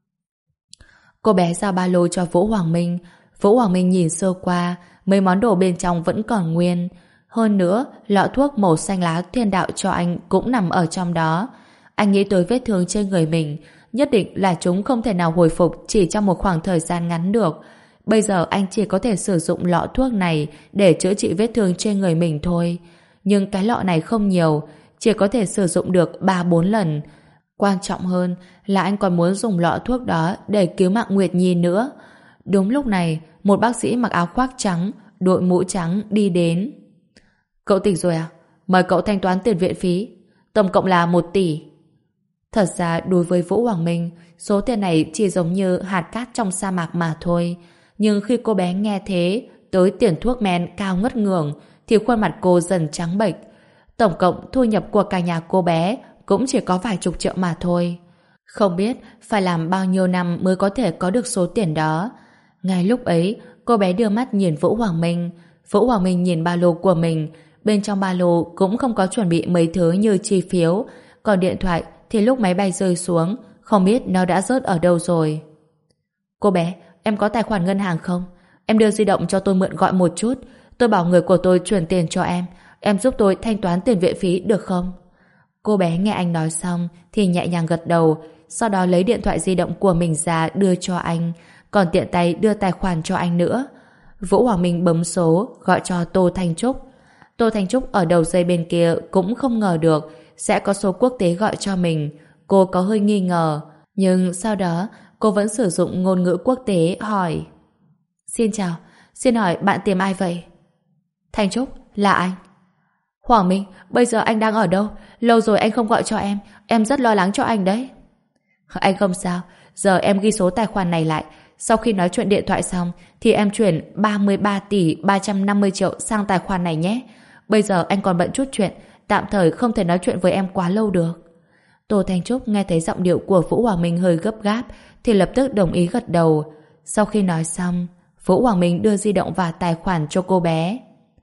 Cô bé giao ba lô cho Vũ Hoàng Minh. Vũ Hoàng Minh nhìn sơ qua, mấy món đồ bên trong vẫn còn nguyên. Hơn nữa, lọ thuốc màu xanh lá thiên đạo cho anh cũng nằm ở trong đó. Anh nghĩ tới vết thương trên người mình, nhất định là chúng không thể nào hồi phục chỉ trong một khoảng thời gian ngắn được. Bây giờ anh chỉ có thể sử dụng lọ thuốc này để chữa trị vết thương trên người mình thôi. Nhưng cái lọ này không nhiều, chỉ có thể sử dụng được ba bốn lần. Quan trọng hơn là anh còn muốn dùng lọ thuốc đó để cứu mạng Nguyệt Nhi nữa. Đúng lúc này, một bác sĩ mặc áo khoác trắng, đội mũ trắng đi đến. Cậu tỉnh rồi à? Mời cậu thanh toán tiền viện phí. Tổng cộng là một tỷ. Thật ra đối với Vũ Hoàng Minh, số tiền này chỉ giống như hạt cát trong sa mạc mà thôi. Nhưng khi cô bé nghe thế, tới tiền thuốc men cao ngất ngưởng, thì khuôn mặt cô dần trắng bệch. Tổng cộng thu nhập của cả nhà cô bé cũng chỉ có vài chục triệu mà thôi. Không biết phải làm bao nhiêu năm mới có thể có được số tiền đó. Ngay lúc ấy, cô bé đưa mắt nhìn Vũ Hoàng Minh. Vũ Hoàng Minh nhìn ba lô của mình. Bên trong ba lô cũng không có chuẩn bị mấy thứ như chi phiếu. Còn điện thoại thì lúc máy bay rơi xuống, không biết nó đã rớt ở đâu rồi. Cô bé, em có tài khoản ngân hàng không? Em đưa di động cho tôi mượn gọi một chút. Tôi bảo người của tôi chuyển tiền cho em. Em giúp tôi thanh toán tiền viện phí được không? Cô bé nghe anh nói xong thì nhẹ nhàng gật đầu, sau đó lấy điện thoại di động của mình ra đưa cho anh, còn tiện tay đưa tài khoản cho anh nữa. Vũ Hoàng Minh bấm số gọi cho Tô Thanh Trúc. Tô Thanh Trúc ở đầu dây bên kia cũng không ngờ được sẽ có số quốc tế gọi cho mình. Cô có hơi nghi ngờ, nhưng sau đó cô vẫn sử dụng ngôn ngữ quốc tế hỏi. Xin chào, xin hỏi bạn tìm ai vậy? Thanh Trúc, là anh. Hoàng Minh, bây giờ anh đang ở đâu? Lâu rồi anh không gọi cho em, em rất lo lắng cho anh đấy. Anh không sao, giờ em ghi số tài khoản này lại. Sau khi nói chuyện điện thoại xong thì em chuyển ba mươi ba tỷ ba trăm năm mươi triệu sang tài khoản này nhé. Bây giờ anh còn bận chút chuyện, tạm thời không thể nói chuyện với em quá lâu được. Tô Thanh Trúc nghe thấy giọng điệu của Vũ Hoàng Minh hơi gấp gáp thì lập tức đồng ý gật đầu. Sau khi nói xong, Vũ Hoàng Minh đưa di động vào tài khoản cho cô bé.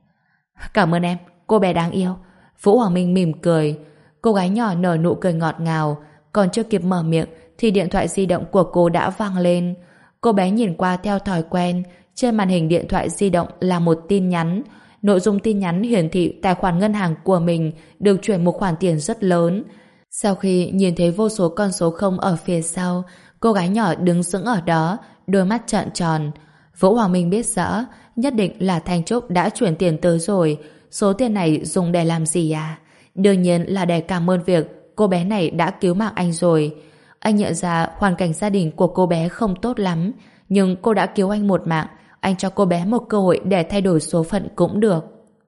Cảm ơn em, cô bé đáng yêu. Vũ Hoàng Minh mỉm cười. Cô gái nhỏ nở nụ cười ngọt ngào, còn chưa kịp mở miệng thì điện thoại di động của cô đã vang lên. Cô bé nhìn qua theo thói quen, trên màn hình điện thoại di động là một tin nhắn. Nội dung tin nhắn hiển thị tài khoản ngân hàng của mình được chuyển một khoản tiền rất lớn. Sau khi nhìn thấy vô số con số không ở phía sau, cô gái nhỏ đứng sững ở đó, đôi mắt trợn tròn. Vũ Hoàng Minh biết rõ, nhất định là Thanh Trúc đã chuyển tiền tới rồi. Số tiền này dùng để làm gì à? Đương nhiên là để cảm ơn việc cô bé này đã cứu mạng anh rồi. Anh nhận ra hoàn cảnh gia đình của cô bé không tốt lắm, nhưng cô đã cứu anh một mạng, anh cho cô bé một cơ hội để thay đổi số phận cũng được.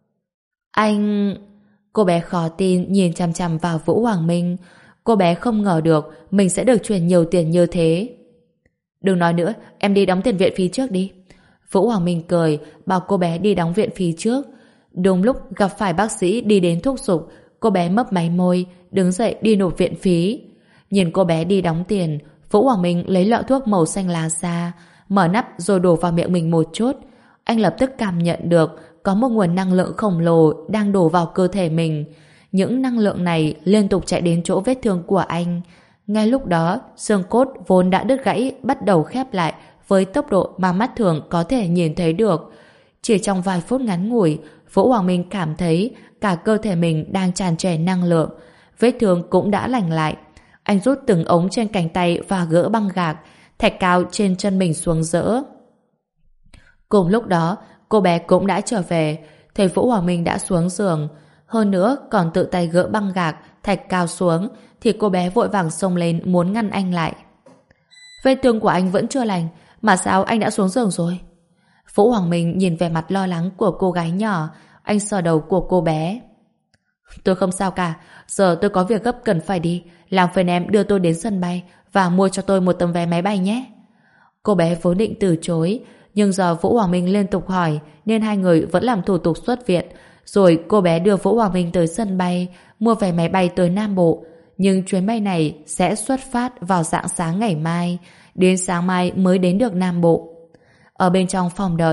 Anh... Cô bé khó tin nhìn chằm chằm vào Vũ Hoàng Minh. Cô bé không ngờ được mình sẽ được chuyển nhiều tiền như thế. Đừng nói nữa, em đi đóng tiền viện phí trước đi. Vũ Hoàng Minh cười, bảo cô bé đi đóng viện phí trước. Đúng lúc gặp phải bác sĩ đi đến thúc giục, cô bé mấp máy môi, đứng dậy đi nộp viện phí. Nhìn cô bé đi đóng tiền, Vũ Hoàng Minh lấy lọ thuốc màu xanh lá ra, mở nắp rồi đổ vào miệng mình một chút. Anh lập tức cảm nhận được có một nguồn năng lượng khổng lồ đang đổ vào cơ thể mình. Những năng lượng này liên tục chạy đến chỗ vết thương của anh. Ngay lúc đó, xương cốt vốn đã đứt gãy bắt đầu khép lại với tốc độ mà mắt thường có thể nhìn thấy được. Chỉ trong vài phút ngắn ngủi, Vũ Hoàng Minh cảm thấy cả cơ thể mình đang tràn trề năng lượng. Vết thương cũng đã lành lại. Anh rút từng ống trên cánh tay và gỡ băng gạc, thạch cao trên chân mình xuống dỡ. Cùng lúc đó, cô bé cũng đã trở về. Thấy Vũ Hoàng Minh đã xuống giường, hơn nữa còn tự tay gỡ băng gạc thạch cao xuống, thì cô bé vội vàng xông lên muốn ngăn anh lại. Vết thương của anh vẫn chưa lành, mà sao anh đã xuống giường rồi? Vũ Hoàng Minh nhìn vẻ mặt lo lắng của cô gái nhỏ, anh sờ đầu của cô bé. Tôi không sao cả, giờ tôi có việc gấp cần phải đi, làm phiền em đưa tôi đến sân bay và mua cho tôi một tấm vé máy bay nhé. Cô bé vốn định từ chối, nhưng giờ Vũ Hoàng Minh liên tục hỏi nên hai người vẫn làm thủ tục xuất viện, rồi cô bé đưa Vũ Hoàng Minh tới sân bay, mua vé máy bay tới Nam Bộ. Nhưng chuyến bay này sẽ xuất phát vào rạng sáng ngày mai, đến sáng mai mới đến được Nam Bộ. Ở bên trong phòng đợi.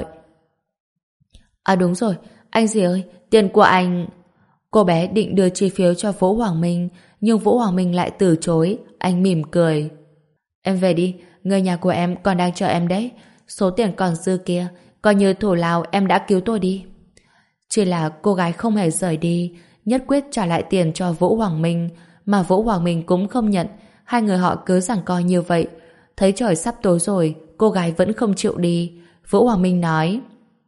À đúng rồi, anh gì ơi, tiền của anh... Cô bé định đưa chi phiếu cho Vũ Hoàng Minh, nhưng Vũ Hoàng Minh lại từ chối. Anh mỉm cười. Em về đi, người nhà của em còn đang chờ em đấy. Số tiền còn dư kia, coi như thủ lao em đã cứu tôi đi. Chỉ là cô gái không hề rời đi, nhất quyết trả lại tiền cho Vũ Hoàng Minh, mà Vũ Hoàng Minh cũng không nhận. Hai người họ cứ giằng co như vậy. Thấy trời sắp tối rồi, cô gái vẫn không chịu đi. Vũ Hoàng Minh nói: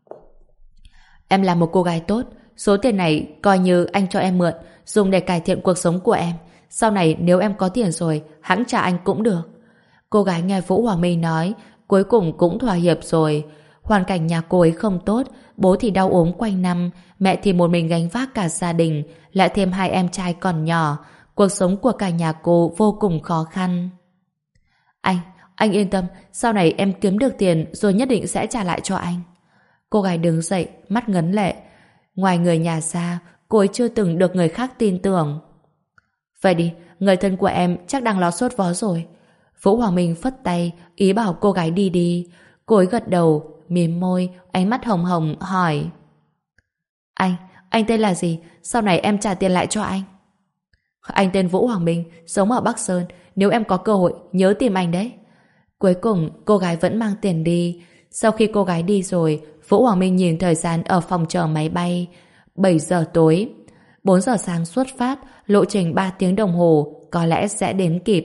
Em là một cô gái tốt, số tiền này coi như anh cho em mượn, dùng để cải thiện cuộc sống của em. Sau này nếu em có tiền rồi, hẵng trả anh cũng được. Cô gái nghe Vũ Hoàng Minh nói, cuối cùng cũng thỏa hiệp rồi. Hoàn cảnh nhà cô ấy không tốt, bố thì đau ốm quanh năm, mẹ thì một mình gánh vác cả gia đình, lại thêm hai em trai còn nhỏ. Cuộc sống của cả nhà cô vô cùng khó khăn. Anh, anh yên tâm, sau này em kiếm được tiền rồi nhất định sẽ trả lại cho anh. Cô gái đứng dậy, mắt ngấn lệ. Ngoài người nhà ra, cô ấy chưa từng được người khác tin tưởng. Vậy đi, người thân của em chắc đang lo sốt vó rồi. Vũ Hoàng Minh phất tay, ý bảo cô gái đi đi. Cô ấy gật đầu, mím môi, ánh mắt hồng hồng, hỏi: Anh, anh tên là gì? Sau này em trả tiền lại cho anh. Anh tên Vũ Hoàng Minh, sống ở Bắc Sơn. Nếu em có cơ hội, nhớ tìm anh đấy. Cuối cùng, cô gái vẫn mang tiền đi. Sau khi cô gái đi rồi, Vũ Hoàng Minh nhìn thời gian ở phòng chờ máy bay. bảy giờ tối. bốn giờ sáng xuất phát, lộ trình ba tiếng đồng hồ, có lẽ sẽ đến kịp.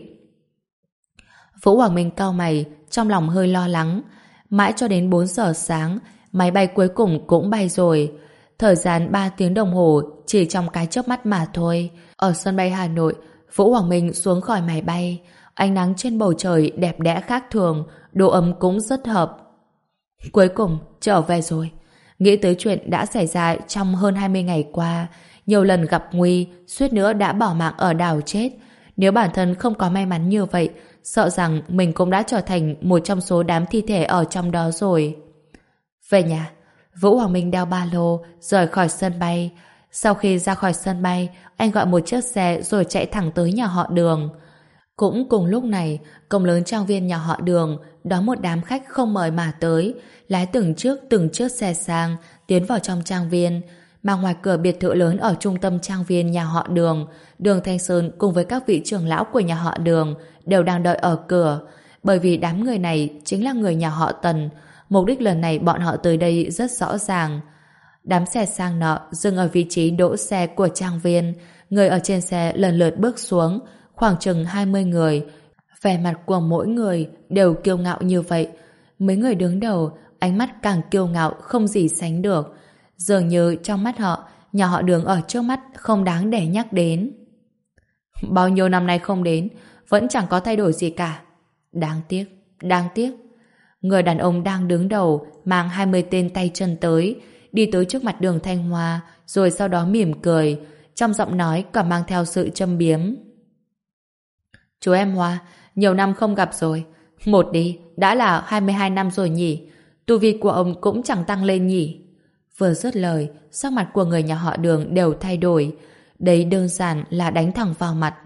Vũ Hoàng Minh cau mày, trong lòng hơi lo lắng. Mãi cho đến bốn giờ sáng, máy bay cuối cùng cũng bay rồi. Thời gian ba tiếng đồng hồ chỉ trong cái chớp mắt mà thôi. Ở sân bay Hà Nội, Vũ Hoàng Minh xuống khỏi máy bay. Ánh nắng trên bầu trời đẹp đẽ khác thường, độ ấm cũng rất hợp. Cuối cùng trở về rồi. Nghĩ tới chuyện đã xảy ra trong hơn hai mươi ngày qua, nhiều lần gặp nguy, suýt nữa đã bỏ mạng ở đảo chết. Nếu bản thân không có may mắn như vậy, sợ rằng mình cũng đã trở thành một trong số đám thi thể ở trong đó rồi. Về nhà, Vũ Hoàng Minh đeo ba lô, rời khỏi sân bay. Sau khi ra khỏi sân bay, anh gọi một chiếc xe rồi chạy thẳng tới nhà họ Đường. Cũng cùng lúc này, cổng lớn trang viên nhà họ Đường đón một đám khách không mời mà tới, lái từng chiếc từng chiếc xe sang, tiến vào trong trang viên. Mà ngoài cửa biệt thự lớn ở trung tâm trang viên nhà họ Đường, Đường Thanh Sơn cùng với các vị trưởng lão của nhà họ Đường đều đang đợi ở cửa, bởi vì đám người này chính là người nhà họ Tần. Mục đích lần này bọn họ tới đây rất rõ ràng. Đám xe sang nọ dừng ở vị trí đỗ xe của trang viên, người ở trên xe lần lượt bước xuống, khoảng chừng hai mươi người. Vẻ mặt của mỗi người đều kiêu ngạo như vậy. Mấy người đứng đầu, ánh mắt càng kiêu ngạo không gì sánh được. Dường như trong mắt họ, nhà họ Đường ở trước mắt không đáng để nhắc đến. Bao nhiêu năm nay không đến, vẫn chẳng có thay đổi gì cả. Đáng tiếc, đáng tiếc. Người đàn ông đang đứng đầu mang hai mươi tên tay chân tới, đi tới trước mặt Đường Thanh Hoa, rồi sau đó mỉm cười, trong giọng nói còn mang theo sự châm biếm. Chú em Hoa, nhiều năm không gặp rồi. Một đi, đã là hai mươi hai năm rồi nhỉ. Tu vi của ông cũng chẳng tăng lên nhỉ. Vừa dứt lời, sắc mặt của người nhà họ Đường đều thay đổi. Đấy đơn giản là đánh thẳng vào mặt.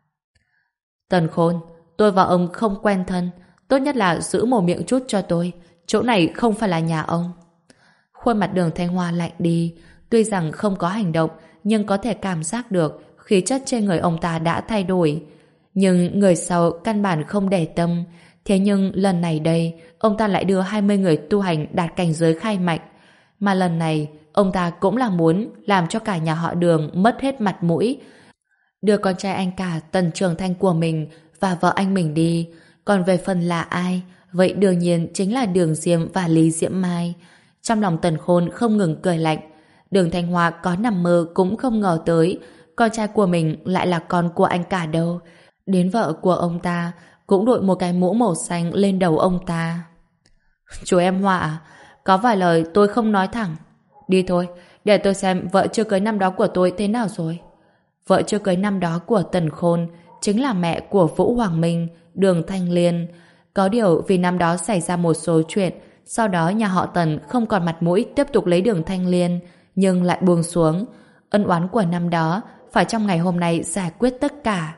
Tần Khôn, tôi và ông không quen thân. Tốt nhất là giữ mồm miệng chút cho tôi. Chỗ này không phải là nhà ông. Khuôn mặt Đường Thanh Hoa lạnh đi. Tuy rằng không có hành động, nhưng có thể cảm giác được khí chất trên người ông ta đã thay đổi. Nhưng người sau căn bản không để tâm. Thế nhưng lần này đây, ông ta lại đưa hai mươi người tu hành đạt cảnh giới khai mạch. Mà lần này, ông ta cũng là muốn làm cho cả nhà họ Đường mất hết mặt mũi. Đưa con trai anh cả Tần Trường Thanh của mình và vợ anh mình đi. Còn về phần là ai, vậy đương nhiên chính là Đường Diêm và Lý Diễm Mai. Trong lòng Tần Khôn không ngừng cười lạnh. Đường Thanh Hoa có nằm mơ cũng không ngờ tới, con trai của mình lại là con của anh cả đâu. Đến vợ của ông ta cũng đội một cái mũ màu xanh lên đầu ông ta. Chú em Hoa à, có vài lời tôi không nói thẳng. Đi thôi, để tôi xem vợ chưa cưới năm đó của tôi thế nào rồi. Vợ chưa cưới năm đó của Tần Khôn chính là mẹ của Vũ Hoàng Minh, Đường Thanh Liên. Có điều vì năm đó xảy ra một số chuyện, sau đó nhà họ Tần không còn mặt mũi tiếp tục lấy Đường Thanh Liên, nhưng lại buông xuống. Ân oán của năm đó phải trong ngày hôm nay giải quyết tất cả.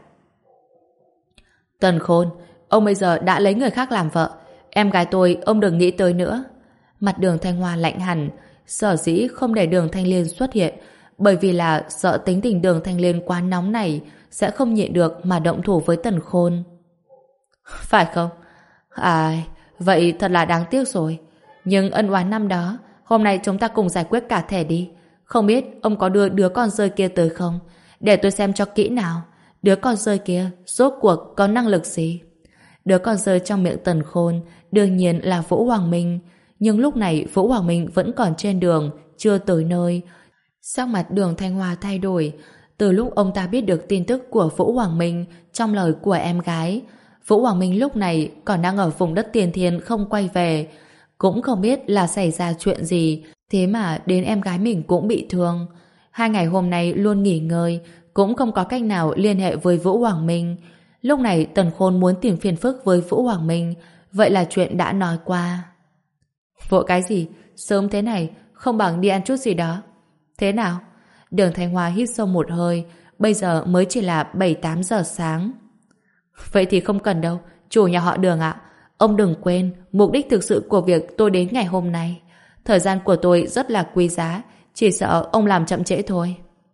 Tần Khôn, ông bây giờ đã lấy người khác làm vợ. Em gái tôi ông đừng nghĩ tới nữa. Mặt Đường Thanh Hoa lạnh hẳn, sở dĩ không để Đường Thanh Liên xuất hiện bởi vì là sợ tính tình Đường Thanh Liên quá nóng này sẽ không nhịn được mà động thủ với Tần Khôn. Phải không? À, vậy thật là đáng tiếc rồi. Nhưng ân oán năm đó, hôm nay chúng ta cùng giải quyết cả thẻ đi. Không biết ông có đưa đứa con rơi kia tới không? Để tôi xem cho kỹ nào. Đứa con rơi kia rốt cuộc có năng lực gì? Đứa con rơi trong miệng Tần Khôn đương nhiên là Vũ Hoàng Minh. Nhưng lúc này Vũ Hoàng Minh vẫn còn trên đường, chưa tới nơi. Sắc mặt Đường Thanh Hoa thay đổi. Từ lúc ông ta biết được tin tức của Vũ Hoàng Minh trong lời của em gái, Vũ Hoàng Minh lúc này còn đang ở vùng đất Tiền Thiên không quay về. Cũng không biết là xảy ra chuyện gì, thế mà đến em gái mình cũng bị thương. Hai ngày hôm nay luôn nghỉ ngơi, cũng không có cách nào liên hệ với Vũ Hoàng Minh. Lúc này Tần Khôn muốn tìm phiền phức với Vũ Hoàng Minh, vậy là chuyện đã nói qua. Vội cái gì? Sớm thế này, không bằng đi ăn chút gì đó. Thế nào? Đường Thanh Hoa hít sâu một hơi, bây giờ mới chỉ là bảy tám giờ sáng. Vậy thì không cần đâu, chủ nhà họ Đường ạ. Ông đừng quên, mục đích thực sự của việc tôi đến ngày hôm nay. Thời gian của tôi rất là quý giá, chỉ sợ ông làm chậm trễ thôi.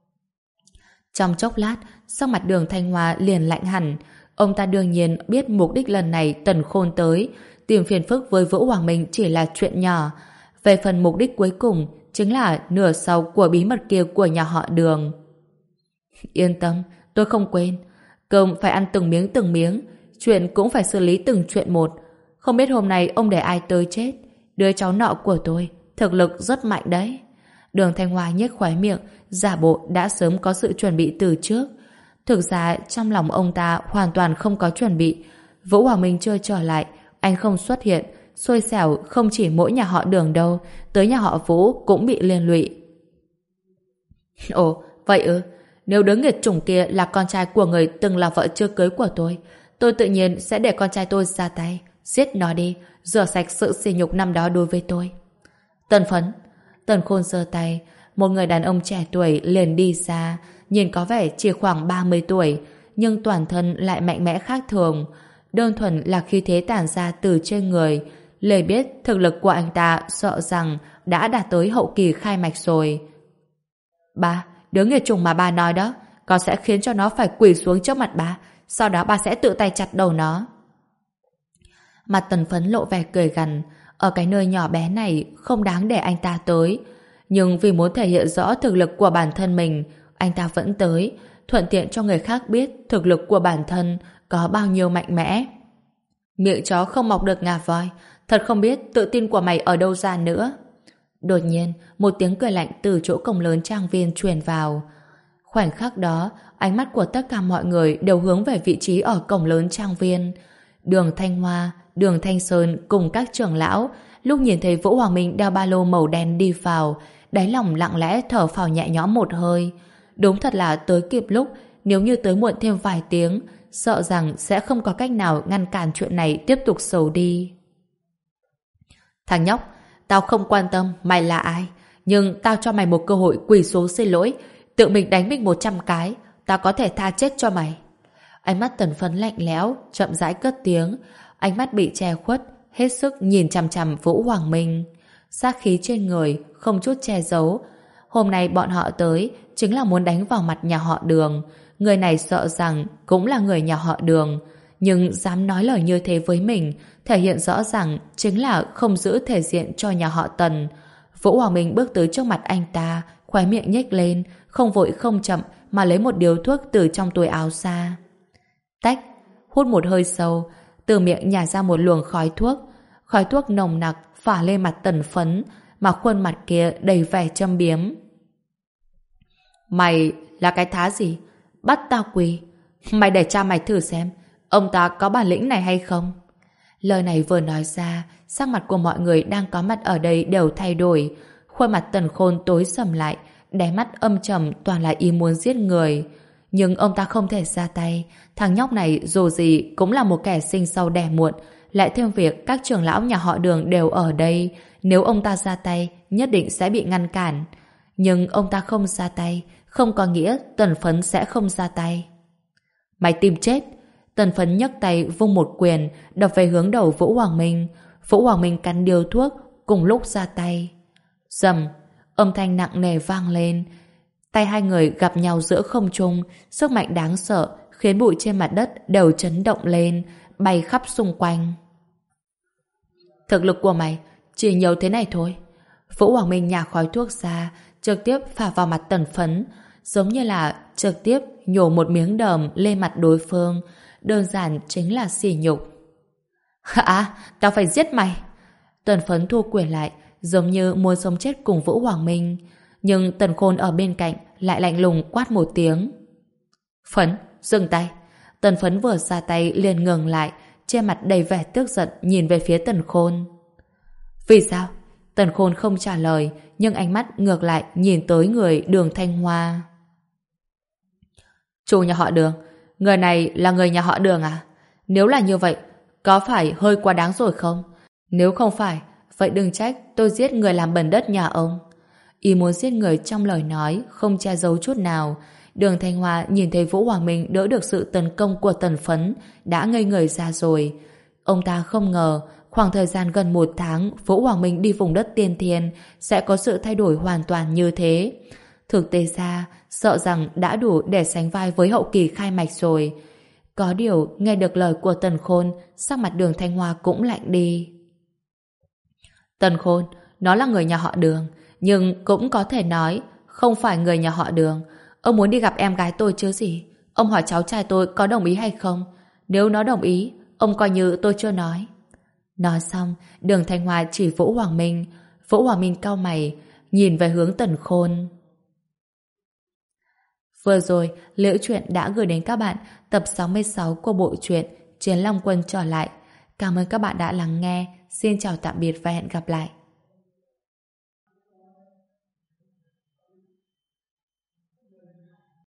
Trong chốc lát, sắc mặt Đường Thanh Hoa liền lạnh hẳn. Ông ta đương nhiên biết mục đích lần này Tần Khôn tới, tìm phiền phức với Vũ Hoàng Minh chỉ là chuyện nhỏ. Về phần mục đích cuối cùng, chính là nửa sau của bí mật kia của nhà họ Đường. Yên tâm, tôi không quên. Cơm phải ăn từng miếng từng miếng, chuyện cũng phải xử lý từng chuyện một. Không biết hôm nay ông để ai tới chết. Đứa cháu nọ của tôi thực lực rất mạnh đấy. Đường Thanh Hoa nhếch khóe miệng, giả bộ đã sớm có sự chuẩn bị từ trước. Thực ra trong lòng ông ta hoàn toàn không có chuẩn bị. Vũ Hoàng Minh chưa trở lại, anh không xuất hiện, xui xẻo không chỉ mỗi nhà họ Đường đâu, tới nhà họ Vũ cũng bị liên lụy. Ồ, vậy ư? Nếu đứa nghiệt chủng kia là con trai của người từng là vợ chưa cưới của tôi, tôi tự nhiên sẽ để con trai tôi ra tay, giết nó đi, rửa sạch sự sỉ nhục năm đó đối với tôi. Tần Phấn. Tần Khôn giơ tay, một người đàn ông trẻ tuổi liền đi ra, nhìn có vẻ chỉ khoảng ba mươi tuổi, nhưng toàn thân lại mạnh mẽ khác thường. Đơn thuần là khí thế tản ra từ trên người, lời biết thực lực của anh ta sợ rằng đã đạt tới hậu kỳ khai mạch rồi. Ba, đứa nghiệt chủng mà ba nói đó, con sẽ khiến cho nó phải quỳ xuống trước mặt ba, sau đó ba sẽ tự tay chặt đầu nó. Mặt Tần Phấn lộ vẻ cười gằn, ở cái nơi nhỏ bé này không đáng để anh ta tới, nhưng vì muốn thể hiện rõ thực lực của bản thân mình, anh ta vẫn tới, thuận tiện cho người khác biết thực lực của bản thân có bao nhiêu mạnh mẽ. Miệng chó không mọc được ngà voi, thật không biết tự tin của mày ở đâu ra nữa. Đột nhiên, một tiếng cười lạnh từ chỗ cổng lớn trang viên truyền vào. Khoảnh khắc đó, ánh mắt của tất cả mọi người đều hướng về vị trí ở cổng lớn trang viên. Đường Thanh Hoa, Đường Thanh Sơn cùng các trưởng lão, lúc nhìn thấy Vũ Hoàng Minh đeo ba lô màu đen đi vào, đáy lòng lặng lẽ thở phào nhẹ nhõm một hơi. Đúng thật là tới kịp lúc, nếu như tới muộn thêm vài tiếng, sợ rằng sẽ không có cách nào ngăn cản chuyện này tiếp tục xấu đi. Thằng nhóc, tao không quan tâm mày là ai, nhưng tao cho mày một cơ hội quỳ xuống xin lỗi, tự mình đánh mình một trăm cái, tao có thể tha chết cho mày. Ánh mắt Tần Phấn lạnh lẽo, chậm rãi cất tiếng, ánh mắt bị che khuất, hết sức nhìn chằm chằm Vũ Hoàng Minh. Sát khí trên người, không chút che giấu. Hôm nay bọn họ tới, chính là muốn đánh vào mặt nhà họ Đường. Người này sợ rằng cũng là người nhà họ Đường, nhưng dám nói lời như thế với mình, thể hiện rõ ràng chính là không giữ thể diện cho nhà họ Tần. Vũ Hoàng Minh bước tới trước mặt anh ta, khóe miệng nhếch lên, không vội không chậm mà lấy một điếu thuốc từ trong túi áo ra. Tách, hút một hơi sâu, từ miệng nhả ra một luồng khói thuốc. Khói thuốc nồng nặc phả lên mặt Tần Phấn, mà khuôn mặt kia đầy vẻ châm biếm. Mày Là cái thá gì? Bắt tao quỳ. Mày để cha mày thử xem, ông ta có bản lĩnh này hay không? Lời này vừa nói ra, sắc mặt của mọi người đang có mặt ở đây đều thay đổi. Khuôn mặt Tần Khôn tối sầm lại, đáy mắt âm trầm toàn là ý muốn giết người. Nhưng ông ta không thể ra tay. Thằng nhóc này dù gì cũng là một kẻ sinh sau đẻ muộn. Lại thêm việc các trưởng lão nhà họ Đường đều ở đây. Nếu ông ta ra tay, nhất định sẽ bị ngăn cản. Nhưng ông ta không ra tay, không có nghĩa Tần Phấn sẽ không ra tay. Mày tìm chết! Tần Phấn nhấc tay vung một quyền, đập về hướng đầu Vũ Hoàng Minh. Vũ Hoàng Minh cắn điếu thuốc, cùng lúc ra tay. Rầm! Âm thanh nặng nề vang lên. Tay hai người gặp nhau giữa không trung, sức mạnh đáng sợ khiến bụi trên mặt đất đều chấn động lên, bay khắp xung quanh. Thực lực của mày chỉ nhiều thế này thôi. Vũ Hoàng Minh nhả khói thuốc ra, trực tiếp phả vào mặt Tần Phấn, giống như là trực tiếp nhổ một miếng đờm lên mặt đối phương, đơn giản chính là sỉ nhục. Hả? Tao phải giết mày! Tần Phấn thu quyền lại, giống như muốn sống chết cùng Vũ Hoàng Minh. Nhưng Tần Khôn ở bên cạnh lại lạnh lùng quát một tiếng. Phấn, dừng tay! Tần Phấn vừa ra tay liền ngừng lại, trên mặt đầy vẻ tức giận nhìn về phía Tần Khôn. Vì sao? Tần Khôn không trả lời, nhưng ánh mắt ngược lại nhìn tới người Đường Thanh Hoa. Chủ nhà họ Đường, người này là người nhà họ Đường à? Nếu là như vậy, có phải hơi quá đáng rồi không? Nếu không phải, vậy đừng trách tôi giết người làm bẩn đất nhà ông. Ý muốn giết người trong lời nói không che giấu chút nào. Đường Thanh Hoa nhìn thấy Vũ Hoàng Minh đỡ được sự tấn công của Tần Phấn, đã ngây người ra rồi. Ông ta không ngờ khoảng thời gian gần một tháng Vũ Hoàng Minh đi vùng đất tiên thiên sẽ có sự thay đổi hoàn toàn như thế. Thực tế ra, sợ rằng đã đủ để sánh vai với hậu kỳ khai mạch rồi. Có điều, nghe được lời của Tần Khôn, sắc mặt Đường Thanh Hoa cũng lạnh đi. Tần Khôn, nó là người nhà họ Đường, nhưng cũng có thể nói không phải người nhà họ Đường. Ông muốn đi gặp em gái tôi chứ gì? Ông hỏi cháu trai tôi có đồng ý hay không? Nếu nó đồng ý, ông coi như tôi chưa nói. Nói xong, Đường Thanh Hoa chỉ Vũ Hoàng Minh. Vũ Hoàng Minh cau mày, nhìn về hướng Tần Khôn. Vừa rồi, Liễu Chuyện đã gửi đến các bạn tập sáu mươi sáu của bộ truyện Chiến Long Quân trở lại. Cảm ơn các bạn đã lắng nghe. Xin chào tạm biệt và hẹn gặp lại.